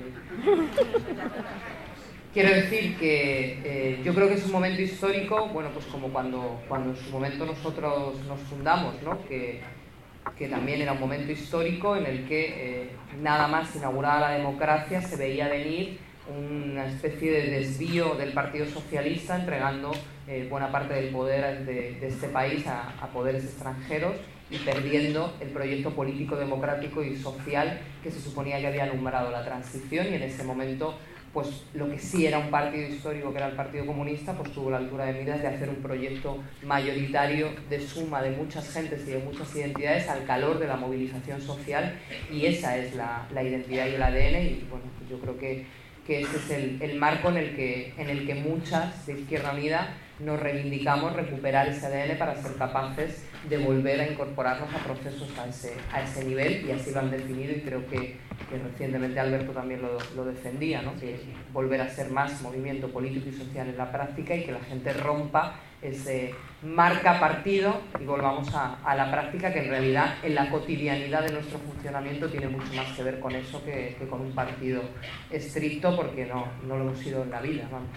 Quiero decir que eh, yo creo que es un momento histórico, bueno, pues como cuando, cuando en su momento nosotros nos fundamos, ¿no? que, que también era un momento histórico en el que eh, nada más inaugurada la democracia se veía venir una especie de desvío del Partido Socialista entregando eh, buena parte del poder de, de este país a, a poderes extranjeros y perdiendo el proyecto político, democrático y social que se suponía que había alumbrado la transición, y en ese momento pues lo que sí era un partido histórico, que era el Partido Comunista, pues tuvo la altura de miras de hacer un proyecto mayoritario de suma de muchas gentes y de muchas identidades al calor de la movilización social, y esa es la, la identidad y el A D N, y bueno, pues yo creo que que ese es el, el marco en el, que, en el que muchas de Izquierda Unida nos reivindicamos recuperar ese A D N para ser capaces de volver a incorporarnos a procesos a ese, a ese nivel, y así lo han definido, y creo que, que recientemente Alberto también lo, lo defendía, ¿no? Que volver a ser más movimiento político y social en la práctica, y que la gente rompa ese marca partido y volvamos a, a la práctica, que en realidad en la cotidianidad de nuestro funcionamiento tiene mucho más que ver con eso que, que con un partido estricto, porque no, no lo hemos sido en la vida, vamos.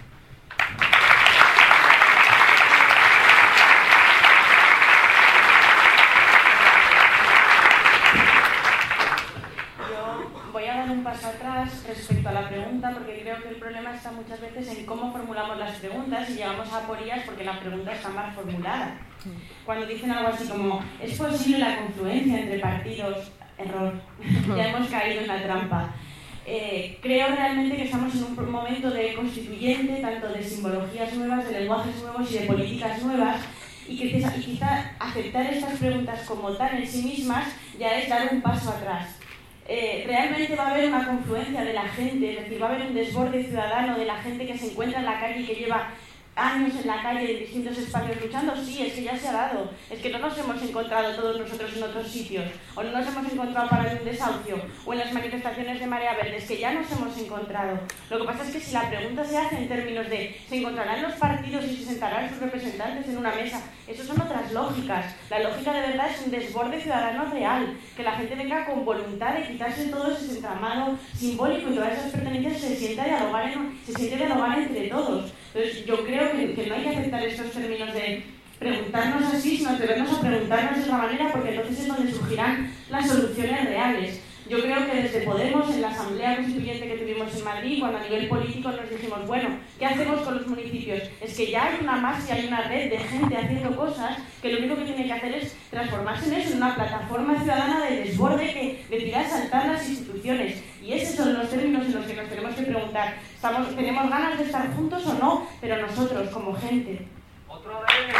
Un paso atrás respecto a la pregunta, porque creo que el problema está muchas veces en cómo formulamos las preguntas y llegamos a aporías porque la pregunta está mal formulada. Cuando dicen algo así como ¿es posible la confluencia entre partidos? Error, ya hemos caído en la trampa. Eh, creo realmente que estamos en un momento de constituyente, tanto de simbologías nuevas, de lenguajes nuevos y de políticas nuevas, y que y quizá aceptar estas preguntas como tal en sí mismas ya es dar un paso atrás. Eh, realmente va a haber una confluencia de la gente, es decir, va a haber un desborde ciudadano de la gente que se encuentra en la calle y que lleva años en la calle en distintos espacios luchando. Sí, es que ya se ha dado, es que no nos hemos encontrado todos nosotros en otros sitios, o no nos hemos encontrado para un desahucio, o en las manifestaciones de Marea Verde, es que ya nos hemos encontrado. Lo que pasa es que si la pregunta se hace en términos de ¿se encontrarán los partidos y se sentarán sus representantes en una mesa? Eso son otras lógicas. La lógica de verdad es un desborde ciudadano real, que la gente venga con voluntad de quitarse todo ese entramado simbólico y todas esas pertenencias, se sienta a dialogar, en, se siente a dialogar entre todos. Entonces yo creo que, que no hay que aceptar estos términos de preguntarnos así, sino atrevernos a preguntarnos de otra manera, porque entonces es donde surgirán las soluciones reales. Yo creo que desde Podemos, en la Asamblea Constituyente que tuvimos en Madrid, cuando a nivel político nos dijimos, bueno, ¿qué hacemos con los municipios? Es que ya hay una masa y hay una red de gente haciendo cosas que lo único que tiene que hacer es transformarse en eso, en una plataforma ciudadana de desborde que decidirá saltar las instituciones. Y esos son los términos en los que nos tenemos que preguntar, ¿estamos, ¿tenemos ganas de estar juntos o no? Pero nosotros, como gente. Otra vez.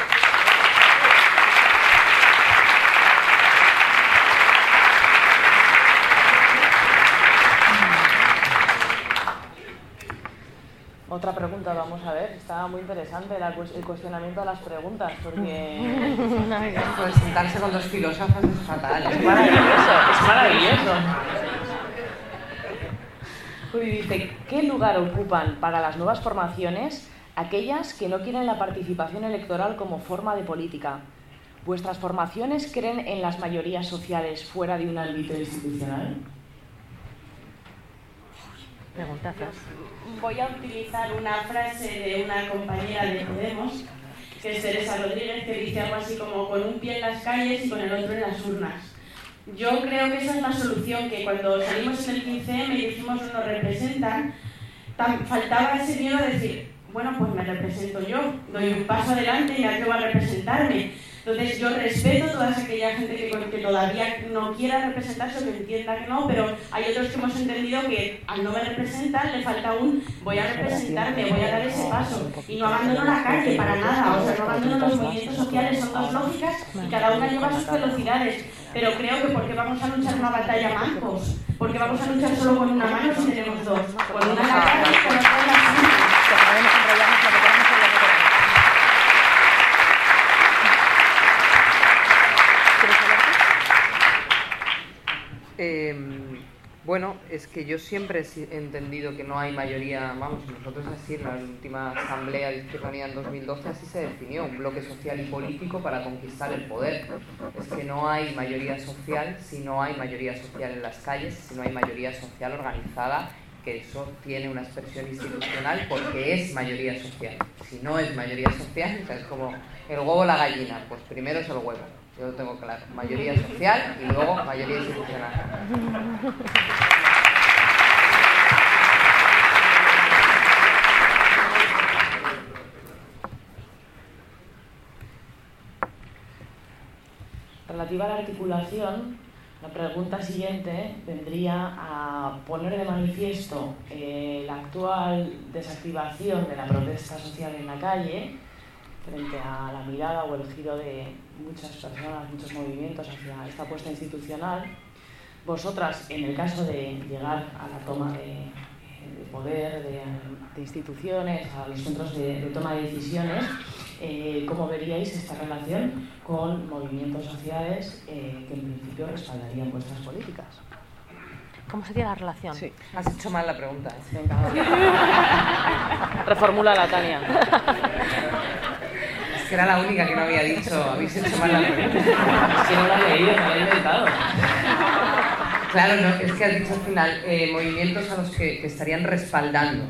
Otra pregunta, vamos a ver. Está muy interesante la, el cuestionamiento de las preguntas, porque... Pues sentarse con dos filósofos es fatal. Es maravilloso, es maravilloso. Judy dice, ¿qué lugar ocupan para las nuevas formaciones aquellas que no quieren la participación electoral como forma de política? ¿Vuestras formaciones creen en las mayorías sociales fuera de un ámbito institucional? Preguntazas. Voy a utilizar una frase de una compañera de Podemos, que es Teresa Rodríguez, que dice algo así como con un pie en las calles y con el otro en las urnas. Yo creo que esa es la solución, que cuando salimos en el quince eme y decimos nos representan, tan, faltaba ese miedo de decir, bueno, pues me represento yo, doy un paso adelante y me atrevo a representarme. Entonces yo respeto a toda aquella gente que, que todavía no quiera representarse o que entienda que no, pero hay otros que hemos entendido que al no me representar le falta un voy a representarme, voy a dar ese paso y no abandono la calle para nada, o sea, no abandono los movimientos sociales, son dos lógicas y cada una lleva sus velocidades, pero creo que porque vamos a luchar una batalla mancos, porque vamos a luchar solo con una mano si tenemos dos, con una en la calle y con otra en la calle. Eh, bueno, es que yo siempre he entendido que no hay mayoría, vamos, nosotros así en la última asamblea de Izquierda Unida en dos mil doce así se definió, un bloque social y político para conquistar el poder. Es que no hay mayoría social si no hay mayoría social en las calles, si no hay mayoría social organizada, que eso tiene una expresión institucional porque es mayoría social. Si no es mayoría social, o sea, es como el huevo o la gallina, pues primero es el huevo. Yo lo tengo claro, mayoría social y luego mayoría institucional. Relativa a la articulación, la pregunta siguiente vendría a poner de manifiesto eh, la actual desactivación de la protesta social en la calle frente a la mirada o el giro de muchas personas, muchos movimientos hacia esta apuesta institucional. Vosotras, en el caso de llegar a la toma de, de poder, de, de instituciones, a los centros de, de toma de decisiones, eh, ¿cómo veríais esta relación con movimientos sociales eh, que en principio respaldarían vuestras políticas? ¿Cómo sería la relación? Sí, has hecho mal la pregunta. ¿eh? Venga, reformula la Tania. Que era la única que no había dicho, habéis hecho mal la pregunta. Es que no la he leído, me la he inventado. Claro, no, es que has dicho al final, eh, movimientos a los que, que estarían respaldando.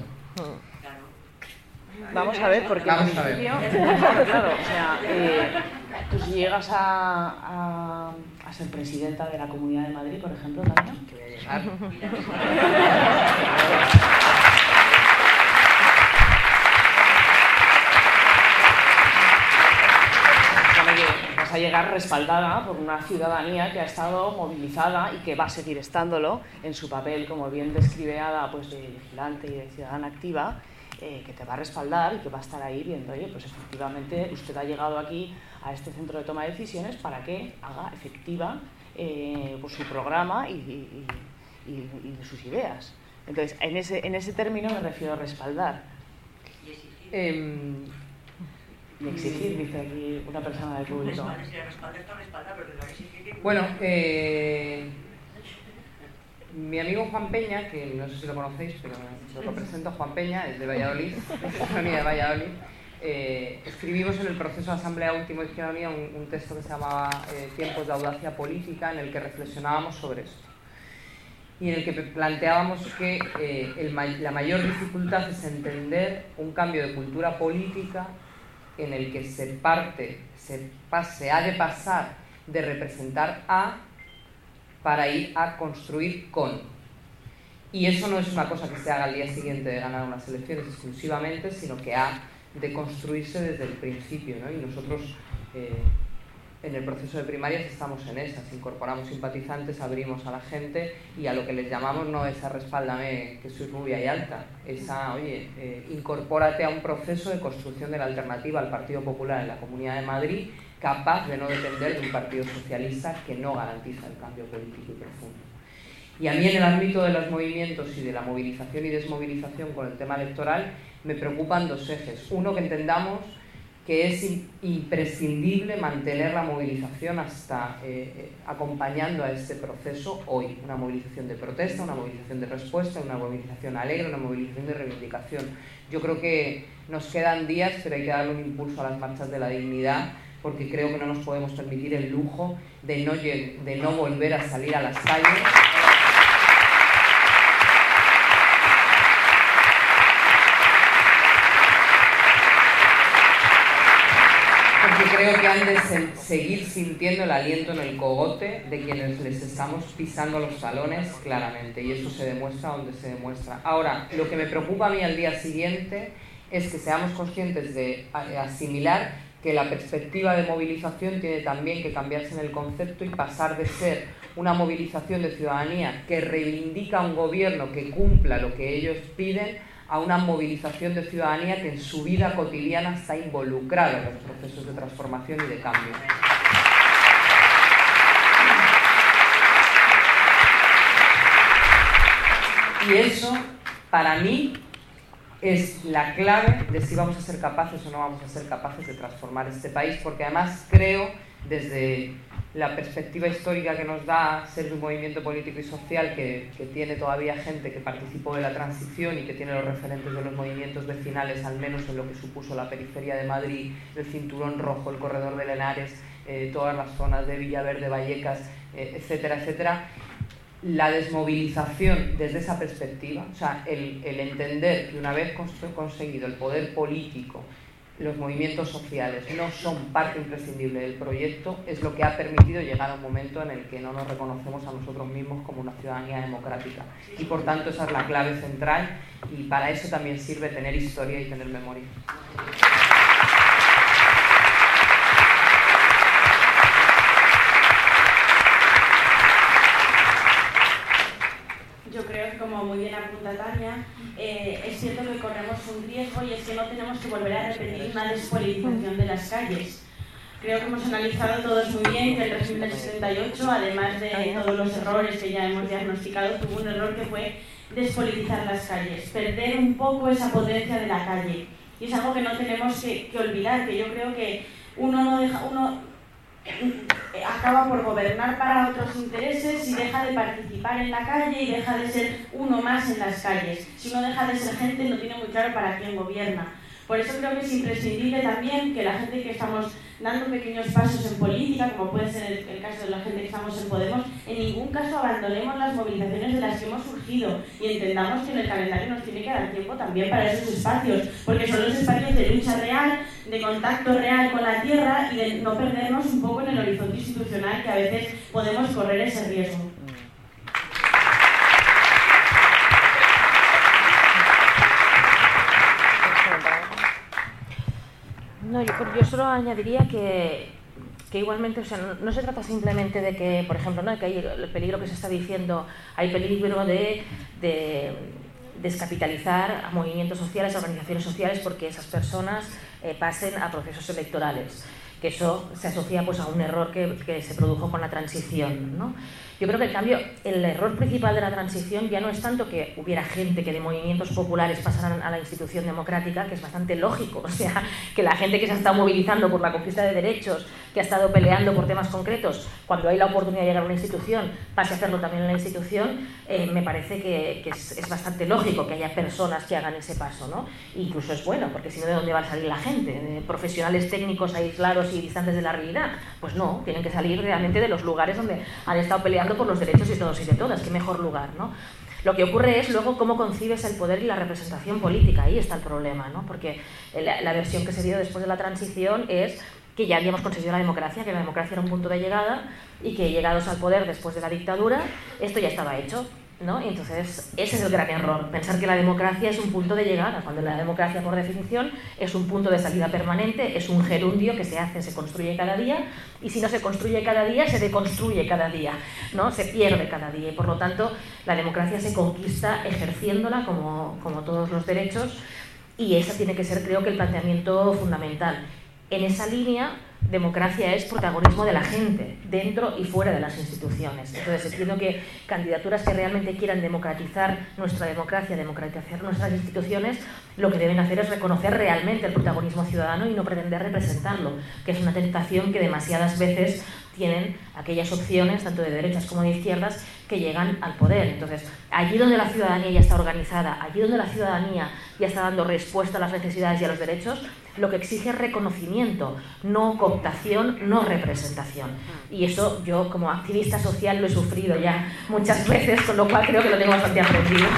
Vamos a ver, porque Vamos en a ver. principio, claro, o sea, eh, tú si llegas a, a, a ser presidenta de la Comunidad de Madrid, por ejemplo, Tania, Que voy a llegar. vas a llegar respaldada por una ciudadanía que ha estado movilizada y que va a seguir estándolo en su papel, como bien describe Ada, pues de vigilante y de ciudadana activa, eh, que te va a respaldar y que va a estar ahí viendo, oye, pues efectivamente usted ha llegado aquí a este centro de toma de decisiones para que haga efectiva eh, pues su programa y, y, y, y sus ideas. Entonces, en ese, en ese término me refiero a respaldar. Eh, Y exigir, dice aquí una persona del público. Bueno, eh, mi amigo Juan Peña, que no sé si lo conocéis, pero lo presento, Juan Peña, es de Valladolid, es la unidad de Valladolid. Eh, escribimos en el proceso de asamblea último de Izquierda Unida un, un texto que se llamaba eh, Tiempos de audacia política, en el que reflexionábamos sobre esto. Y en el que planteábamos que eh, el, la mayor dificultad es entender un cambio de cultura política en el que se parte, se, se ha de pasar de representar a para ir a construir con. Y eso no es una cosa que se haga al día siguiente de ganar unas elecciones exclusivamente, sino que ha de construirse desde el principio, ¿no? Y nosotros eh, en el proceso de primarias estamos en esas, incorporamos simpatizantes, abrimos a la gente y a lo que les llamamos no es a respáldame que soy rubia y alta, es a, oye, eh, incorpórate a un proceso de construcción de la alternativa al Partido Popular en la Comunidad de Madrid, capaz de no depender de un partido socialista que no garantiza el cambio político y profundo. Y a mí en el ámbito de los movimientos y de la movilización y desmovilización con el tema electoral me preocupan dos ejes. Uno, que entendamos que es imprescindible mantener la movilización hasta eh, eh, acompañando a este proceso hoy. Una movilización de protesta, una movilización de respuesta, una movilización alegre, una movilización de reivindicación. Yo creo que nos quedan días, pero hay que darle un impulso a las marchas de la dignidad, porque creo que no nos podemos permitir el lujo de no, de no volver a salir a las calles. Porque creo que han de se seguir sintiendo el aliento en el cogote de quienes les estamos pisando los talones claramente, y eso se demuestra donde se demuestra. Ahora, lo que me preocupa a mí al día siguiente es que seamos conscientes de asimilar que la perspectiva de movilización tiene también que cambiarse en el concepto y pasar de ser una movilización de ciudadanía que reivindica a un gobierno que cumpla lo que ellos piden, a una movilización de ciudadanía que en su vida cotidiana está involucrada en los procesos de transformación y de cambio. Y eso, para mí, es la clave de si vamos a ser capaces o no vamos a ser capaces de transformar este país, porque además creo, desde la perspectiva histórica que nos da ser de un movimiento político y social que, que tiene todavía gente que participó de la transición y que tiene los referentes de los movimientos vecinales, al menos en lo que supuso la periferia de Madrid, el Cinturón Rojo, el Corredor de Henares, eh, todas las zonas de Villaverde, Vallecas, eh, etcétera, etcétera. La desmovilización desde esa perspectiva, o sea, el, el entender que una vez conseguido el poder político, los movimientos sociales no son parte imprescindible del proyecto, es lo que ha permitido llegar a un momento en el que no nos reconocemos a nosotros mismos como una ciudadanía democrática. Y por tanto esa es la clave central, y para eso también sirve tener historia y tener memoria. Yo creo que, como muy bien apunta Tania, eh, es cierto que corremos un riesgo, y es que no tenemos que volver a repetir una despolitización de las calles. Creo que hemos analizado todos muy bien que el régimen del setenta y ocho, además de todos los errores que ya hemos diagnosticado, tuvo un error que fue despolitizar las calles, perder un poco esa potencia de la calle. Y es algo que no tenemos que, que olvidar, que yo creo que uno no deja... Uno, acaba por gobernar para otros intereses y deja de participar en la calle y deja de ser uno más en las calles. Si uno deja de ser gente, no tiene muy claro para quién gobierna. Por eso creo que es imprescindible también que la gente que estamos dando pequeños pasos en política, como puede ser el, el caso de la gente que estamos en Podemos, en ningún caso abandonemos las movilizaciones de las que hemos surgido y entendamos que en el calendario nos tiene que dar tiempo también para esos espacios, porque son los espacios de lucha real, de contacto real con la tierra y de no perdernos un poco en el horizonte institucional, que a veces podemos correr ese riesgo. No, yo, yo solo añadiría que, que igualmente, o sea, no, no se trata simplemente de que, por ejemplo, ¿no?, que hay el peligro que se está diciendo, hay peligro de, de descapitalizar a movimientos sociales, a organizaciones sociales, porque esas personas eh, pasen a procesos electorales, que eso se asocia pues a un error que, que se produjo con la transición, ¿no? Yo creo que, en cambio, el error principal de la transición ya no es tanto que hubiera gente que de movimientos populares pasaran a la institución democrática, que es bastante lógico, o sea, que la gente que se ha estado movilizando por la conquista de derechos, que ha estado peleando por temas concretos, cuando hay la oportunidad de llegar a una institución, pase a hacerlo también en la institución, eh, me parece que, que es, es bastante lógico que haya personas que hagan ese paso, ¿no? Incluso es bueno, porque si no, ¿de dónde va a salir la gente? ¿De profesionales técnicos aislados y distantes de la realidad? Pues no, tienen que salir realmente de los lugares donde han estado peleando por los derechos de todos y de todas. Qué mejor lugar, ¿no? Lo que ocurre es luego cómo concibes el poder y la representación política. Ahí está el problema, ¿no? Porque la, la versión que se dio después de la transición es que ya habíamos conseguido la democracia, que la democracia era un punto de llegada y que, llegados al poder después de la dictadura, esto ya estaba hecho, ¿no? Y entonces ese es el gran error, pensar que la democracia es un punto de llegada, cuando la democracia, por definición, es un punto de salida permanente, es un gerundio que se hace, se construye cada día, y si no se construye cada día, se deconstruye cada día, ¿no? Se pierde cada día, y por lo tanto la democracia se conquista ejerciéndola como, como todos los derechos, y ese tiene que ser, creo que, el planteamiento fundamental. En esa línea, democracia es protagonismo de la gente, dentro y fuera de las instituciones. Entonces entiendo que candidaturas que realmente quieran democratizar nuestra democracia, democratizar nuestras instituciones, lo que deben hacer es reconocer realmente el protagonismo ciudadano y no pretender representarlo, que es una tentación que demasiadas veces tienen aquellas opciones, tanto de derechas como de izquierdas, que llegan al poder. Entonces, allí donde la ciudadanía ya está organizada, allí donde la ciudadanía ya está dando respuesta a las necesidades y a los derechos, lo que exige es reconocimiento, no cooptación, no representación. Y eso yo, como activista social, lo he sufrido ya muchas veces, con lo cual creo que lo tengo bastante aprendido.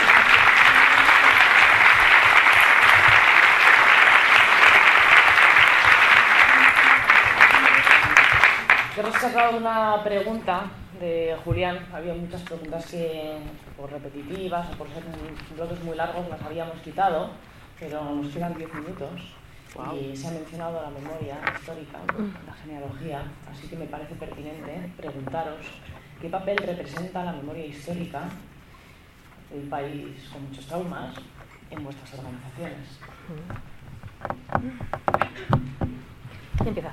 He rescatado una pregunta de Julián. Había muchas preguntas que, por repetitivas o por ser bloques muy largos, las habíamos quitado, pero nos quedan diez minutos. Wow. Y se ha mencionado la memoria histórica, la genealogía, así que me parece pertinente preguntaros qué papel representa la memoria histórica de un país con muchos traumas en vuestras organizaciones. ¿Quién empieza?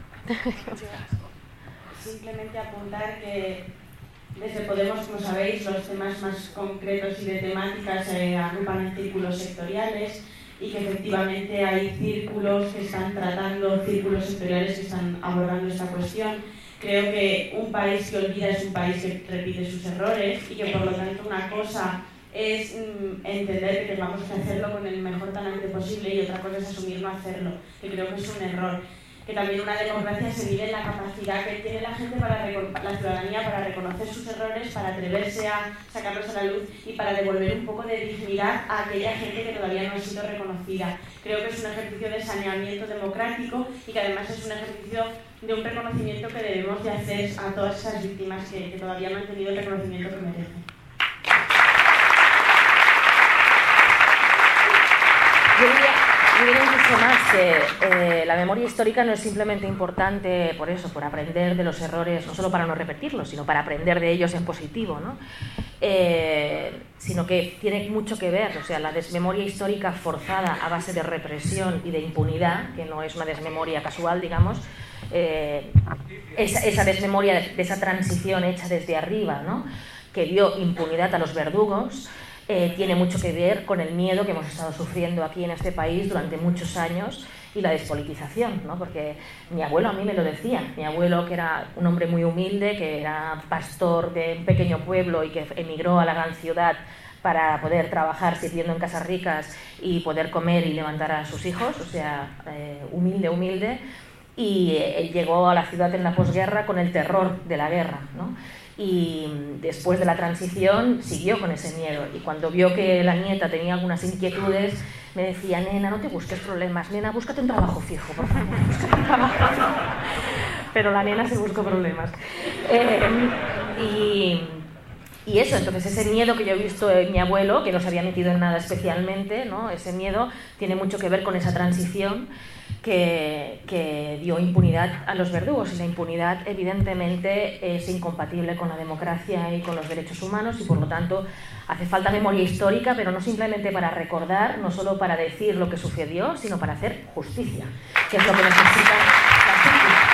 Simplemente apuntar que desde Podemos, como sabéis, los temas más concretos y de temáticas se agrupan en círculos sectoriales y que efectivamente hay círculos que están tratando, círculos sectoriales que están abordando esta cuestión. Creo que un país que olvida es un país que repite sus errores y que por lo tanto una cosa es mm, entender que tengamos que hacerlo con el mejor talante posible y otra cosa es asumir no hacerlo, que creo que es un error. Que también una democracia se mide en la capacidad que tiene la gente, para la ciudadanía, para reconocer sus errores, para atreverse a sacarlos a la luz y para devolver un poco de dignidad a aquella gente que todavía no ha sido reconocida. Creo que es un ejercicio de saneamiento democrático y que además es un ejercicio de un reconocimiento que debemos de hacer a todas esas víctimas que, que todavía no han tenido el reconocimiento que merecen. Yo diría, yo diría incluso más que eh, la memoria histórica no es simplemente importante por eso, por aprender de los errores, no solo para no repetirlos, sino para aprender de ellos en positivo, ¿no? Eh, sino que tiene mucho que ver, o sea, la desmemoria histórica forzada a base de represión y de impunidad, que no es una desmemoria casual, digamos, eh, esa, esa desmemoria de esa transición hecha desde arriba, ¿no? Que dio impunidad a los verdugos. Eh, tiene mucho que ver con el miedo que hemos estado sufriendo aquí en este país durante muchos años y la despolitización, ¿no? Porque mi abuelo a mí me lo decía, mi abuelo, que era un hombre muy humilde, que era pastor de un pequeño pueblo y que emigró a la gran ciudad para poder trabajar sirviendo en casas ricas y poder comer y levantar a sus hijos, o sea, eh, humilde, humilde, y él llegó a la ciudad en la posguerra con el terror de la guerra, ¿no? Y después de la transición siguió con ese miedo y cuando vio que la nieta tenía algunas inquietudes me decía: nena, no te busques problemas, nena, búscate un trabajo fijo, por favor, búscate un trabajo fijo. Pero la nena se buscó problemas. Eh, y, y eso, entonces ese miedo que yo he visto en mi abuelo, que no se había metido en nada especialmente, ¿no? Ese miedo tiene mucho que ver con esa transición Que, que dio impunidad a los verdugos, y la impunidad evidentemente es incompatible con la democracia y con los derechos humanos, y por lo tanto hace falta memoria histórica, pero no simplemente para recordar, no solo para decir lo que sucedió, sino para hacer justicia, que es lo que necesitan las víctimas.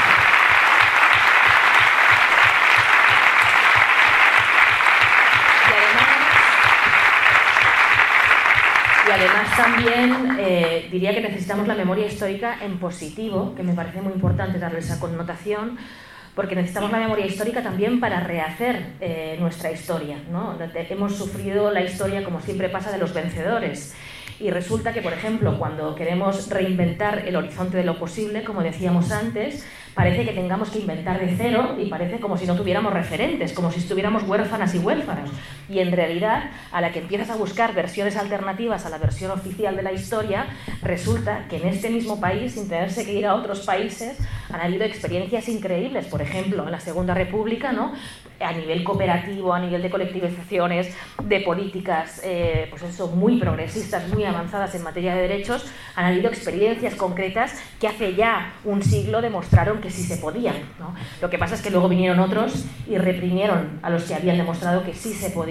Y además también eh, diría que necesitamos la memoria histórica en positivo, que me parece muy importante darle esa connotación, porque necesitamos la memoria histórica también para rehacer eh, nuestra historia, ¿no? Hemos sufrido la historia, como siempre pasa, de los vencedores. Y resulta que, por ejemplo, cuando queremos reinventar el horizonte de lo posible, como decíamos antes, parece que tengamos que inventar de cero y parece como si no tuviéramos referentes, como si estuviéramos huérfanas y huérfanos. Y en realidad, a la que empiezas a buscar versiones alternativas a la versión oficial de la historia, resulta que en este mismo país, sin tenerse que ir a otros países, han habido experiencias increíbles. Por ejemplo, en la Segunda República, ¿no? A nivel cooperativo, a nivel de colectivizaciones, de políticas eh, pues eso, muy progresistas, muy avanzadas en materia de derechos, han habido experiencias concretas que hace ya un siglo demostraron que sí se podían, ¿no? Lo que pasa es que luego vinieron otros y reprimieron a los que habían demostrado que sí se podía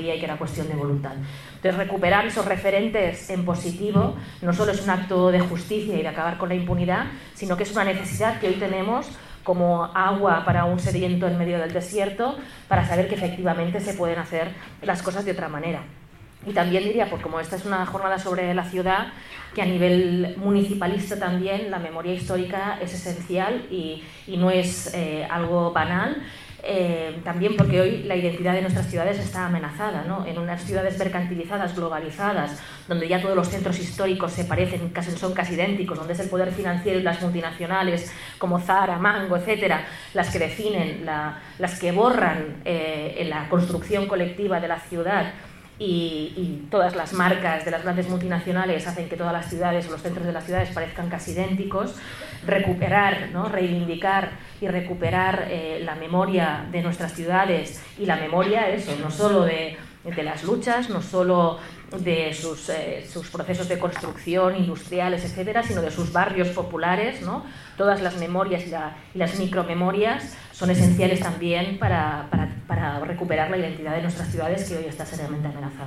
había y que era cuestión de voluntad. Entonces, recuperar esos referentes en positivo no solo es un acto de justicia y de acabar con la impunidad, sino que es una necesidad que hoy tenemos como agua para un sediento en medio del desierto, para saber que efectivamente se pueden hacer las cosas de otra manera. Y también diría, pues como esta es una jornada sobre la ciudad, que a nivel municipalista también la memoria histórica es esencial y, y no es eh, algo banal. Eh, también porque hoy la identidad de nuestras ciudades está amenazada, ¿no? En unas ciudades mercantilizadas, globalizadas, donde ya todos los centros históricos se parecen, casi, son casi idénticos, donde es el poder financiero y las multinacionales como Zara, Mango, etcétera, las que definen, la, las que borran eh, en la construcción colectiva de la ciudad. Y, y todas las marcas de las grandes multinacionales hacen que todas las ciudades o los centros de las ciudades parezcan casi idénticos. Recuperar, ¿no? Reivindicar y recuperar eh, la memoria de nuestras ciudades y la memoria, eso, no solo de, de las luchas, no solo de sus, eh, sus procesos de construcción industriales, etcétera, sino de sus barrios populares, ¿no? Todas las memorias y, la, y las micromemorias son esenciales también para, para, para recuperar la identidad de nuestras ciudades, que hoy está seriamente amenazada.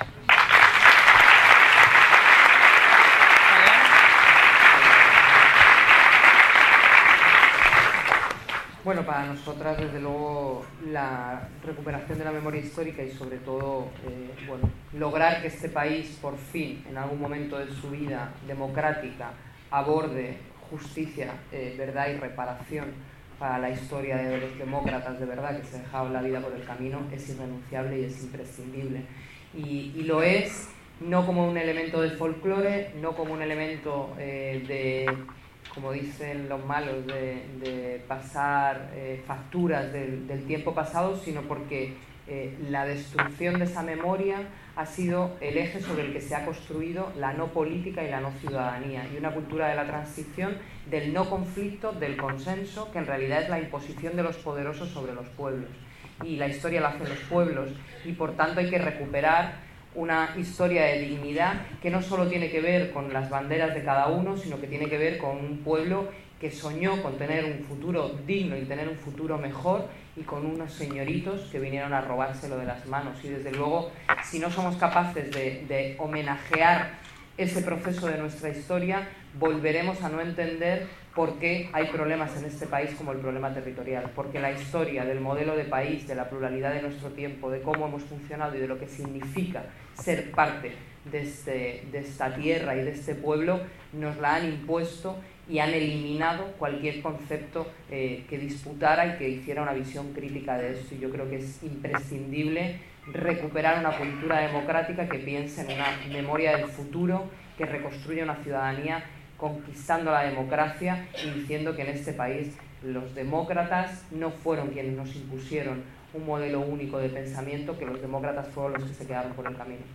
Bueno, para nosotras, desde luego, la recuperación de la memoria histórica y, sobre todo, eh, bueno, lograr que este país, por fin, en algún momento de su vida democrática, aborde justicia, eh, verdad y reparación para la historia de los demócratas de verdad que se dejaron la vida por el camino, es irrenunciable y es imprescindible. Y, y lo es no como un elemento de folclore, no como un elemento eh, de, como dicen los malos, de, de pasar eh, facturas del, del tiempo pasado, sino porque eh, la destrucción de esa memoria ha sido el eje sobre el que se ha construido la no política y la no ciudadanía, y una cultura de la transición del no conflicto, del consenso, que en realidad es la imposición de los poderosos sobre los pueblos. Y la historia la hacen los pueblos, y por tanto hay que recuperar una historia de dignidad que no solo tiene que ver con las banderas de cada uno, sino que tiene que ver con un pueblo que soñó con tener un futuro digno y tener un futuro mejor, y con unos señoritos que vinieron a robárselo de las manos. Y desde luego, si no somos capaces de, de homenajear ese proceso de nuestra historia, volveremos a no entender por qué hay problemas en este país como el problema territorial, porque la historia del modelo de país, de la pluralidad de nuestro tiempo, de cómo hemos funcionado y de lo que significa ser parte de, este, de esta tierra y de este pueblo, nos la han impuesto y han eliminado cualquier concepto eh, que disputara y que hiciera una visión crítica de esto. Y yo creo que es imprescindible recuperar una cultura democrática que piense en una memoria del futuro, que reconstruya una ciudadanía conquistando la democracia y diciendo que en este país los demócratas no fueron quienes nos impusieron un modelo único de pensamiento, que los demócratas fueron los que se quedaron por el camino.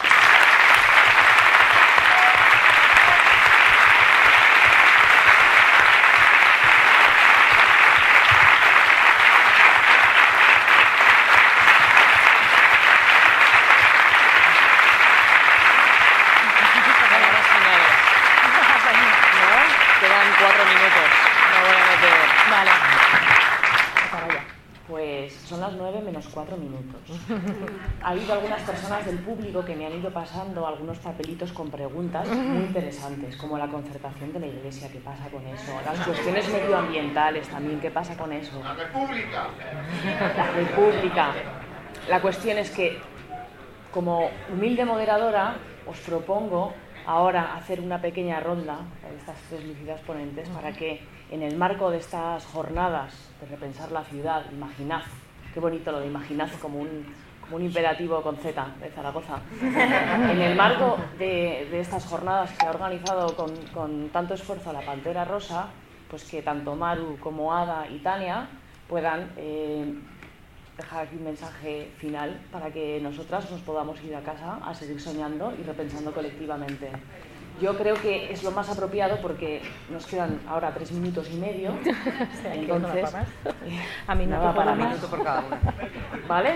Cuatro minutos. Ha habido algunas personas del público que me han ido pasando algunos papelitos con preguntas muy interesantes, como la concertación de la Iglesia, ¿qué pasa con eso? Las cuestiones medioambientales también, ¿qué pasa con eso? La República. La República. La cuestión es que, como humilde moderadora, os propongo ahora hacer una pequeña ronda de estas tres lucidas ponentes para que, en el marco de estas jornadas de repensar la ciudad, imaginad, qué bonito lo de imaginad como un, como un imperativo con Z de Zaragoza. En el marco de, de estas jornadas que ha organizado con, con tanto esfuerzo la Pantera Rosa, pues que tanto Maru como Ada y Tania puedan eh, dejar aquí un mensaje final para que nosotras nos podamos ir a casa a seguir soñando y repensando colectivamente. Yo creo que es lo más apropiado porque nos quedan ahora tres minutos y medio. Entonces, a mí no, no va para un minuto por cada uno. ¿Vale?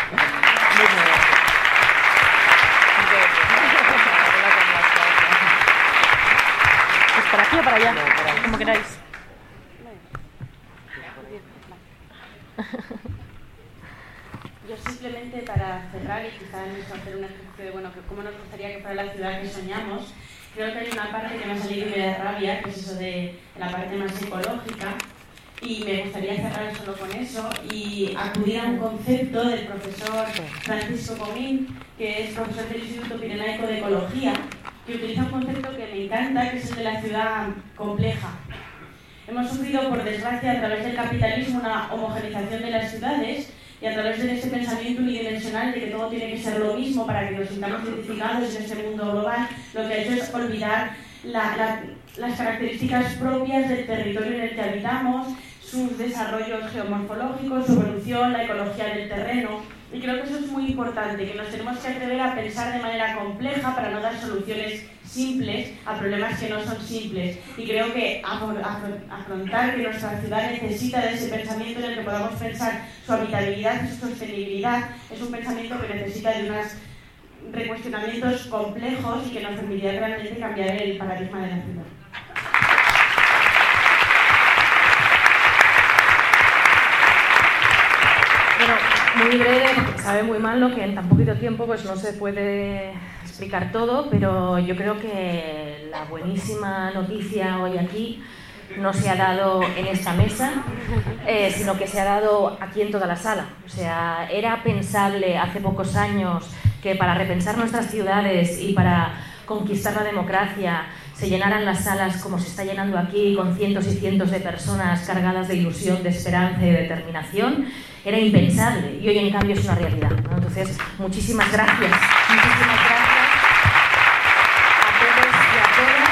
Pues para aquí o para allá, como queráis. Yo sí simplemente para cerrar y quizás hacer un ejercicio de bueno, que cómo nos gustaría que fuera la ciudad que soñamos. Creo que hay una parte que me ha salido y me da rabia, que es eso de la parte más ecológica, y me gustaría cerrar solo con eso y acudir a un concepto del profesor Francisco Comín, que es profesor del Instituto Pirenaico de Ecología, que utiliza un concepto que me encanta, que es el de la ciudad compleja. Hemos sufrido, por desgracia, a través del capitalismo una homogeneización de las ciudades y a través de este pensamiento unidimensional de que todo tiene que ser lo mismo para que nos sintamos identificados en este mundo global, lo que ha hecho es olvidar la, la, las características propias del territorio en el que habitamos, sus desarrollos geomorfológicos, su evolución, la ecología del terreno. Y creo que eso es muy importante, que nos tenemos que atrever a pensar de manera compleja para no dar soluciones simples a problemas que no son simples. Y creo que afrontar que nuestra ciudad necesita de ese pensamiento en el que podamos pensar su habitabilidad y su sostenibilidad es un pensamiento que necesita de unos recuestionamientos complejos y que nos permitiría realmente cambiar el paradigma de la ciudad. Bueno, muy breve, porque sabe muy mal lo que en tan poquito tiempo pues no se puede explicar todo, pero yo creo que la buenísima noticia hoy aquí no se ha dado en esta mesa, eh, sino que se ha dado aquí en toda la sala. O sea, era pensable hace pocos años que para repensar nuestras ciudades y para conquistar la democracia se llenaran las salas como se está llenando aquí, con cientos y cientos de personas cargadas de ilusión, de esperanza y de determinación. Era impensable y hoy en cambio es una realidad, ¿no? Entonces, muchísimas gracias. Muchísimas gracias a todos y a todas.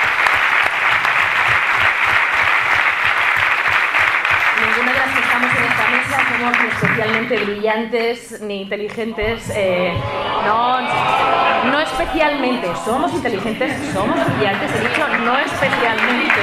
Ninguna de las que estamos en esta mesa somos ni especialmente brillantes ni inteligentes. Eh, no, no especialmente. Somos inteligentes, somos brillantes. He dicho no especialmente.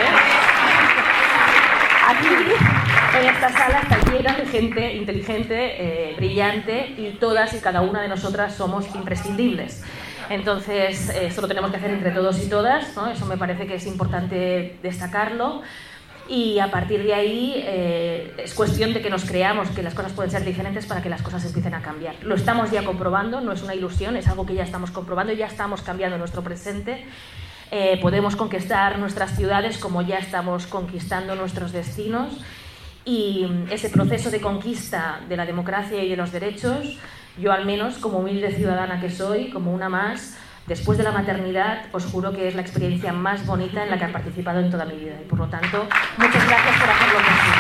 Aquí, en esta sala, está llena de gente inteligente, eh, brillante, y todas y cada una de nosotras somos imprescindibles. Entonces, eh, esto lo tenemos que hacer entre todos y todas, ¿no? Eso me parece que es importante destacarlo. Y a partir de ahí eh, es cuestión de que nos creamos que las cosas pueden ser diferentes para que las cosas empiecen a cambiar. Lo estamos ya comprobando, no es una ilusión, es algo que ya estamos comprobando, ya estamos cambiando nuestro presente. Eh, podemos conquistar nuestras ciudades como ya estamos conquistando nuestros destinos, y ese proceso de conquista de la democracia y de los derechos, yo al menos como humilde ciudadana que soy, como una más, después de la maternidad, os juro que es la experiencia más bonita en la que he participado en toda mi vida, y por lo tanto, muchas gracias por hacerlo posible.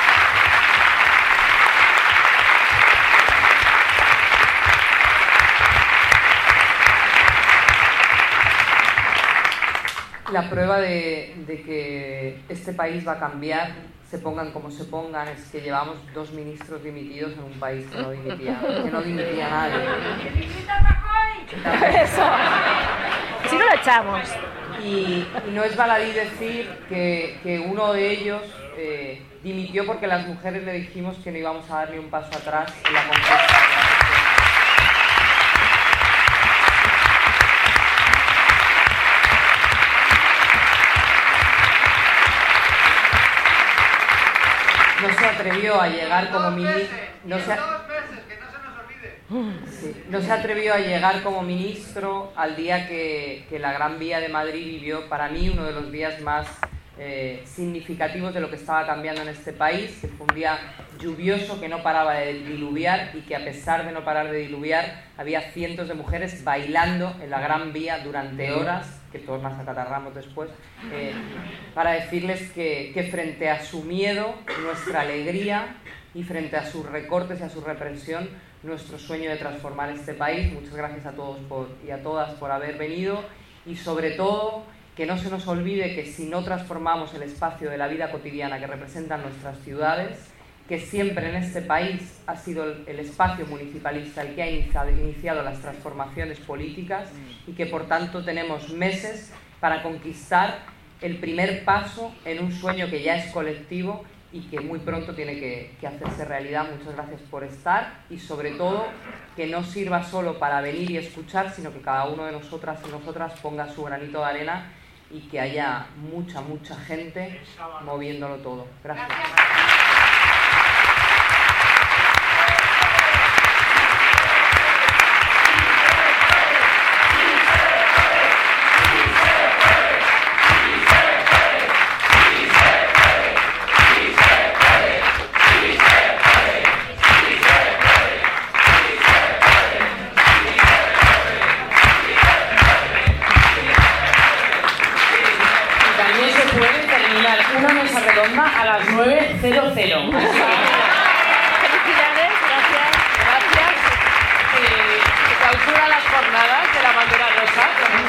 La prueba de, de que este país va a cambiar, se pongan como se pongan, es que llevamos dos ministros dimitidos en un país que no dimitía, que no dimitía nadie. Eso. Si no lo echamos. Y, y no es baladí decir que, que uno de ellos eh, dimitió porque las mujeres le dijimos que no íbamos a dar ni un paso atrás en la conquista. No se atrevió a llegar como ministro. No se, sí, no se atrevió a llegar como ministro al día que, que la Gran Vía de Madrid vivió, para mí, uno de los días más eh, significativos de lo que estaba cambiando en este país, que fue un día lluvioso que no paraba de diluviar, y que a pesar de no parar de diluviar había cientos de mujeres bailando en la Gran Vía durante horas, que todos nos acatarramos después, eh, para decirles que, que frente a su miedo, nuestra alegría, y frente a sus recortes y a su represión, nuestro sueño de transformar este país. Muchas gracias a todos por, y a todas por haber venido, y sobre todo que no se nos olvide que si no transformamos el espacio de la vida cotidiana que representan nuestras ciudades, que siempre en este país ha sido el, el espacio municipalista el que ha iniciado, iniciado las transformaciones políticas, y que por tanto tenemos meses para conquistar el primer paso en un sueño que ya es colectivo y que muy pronto tiene que, que hacerse realidad. Muchas gracias por estar, y sobre todo que no sirva solo para venir y escuchar, sino que cada uno de nosotras y nosotras ponga su granito de arena y que haya mucha, mucha gente moviéndolo todo. Gracias. diecinueve cero cero. Felicidades, gracias. Gracias. Eh, se clausura las jornadas de la bandera rosa.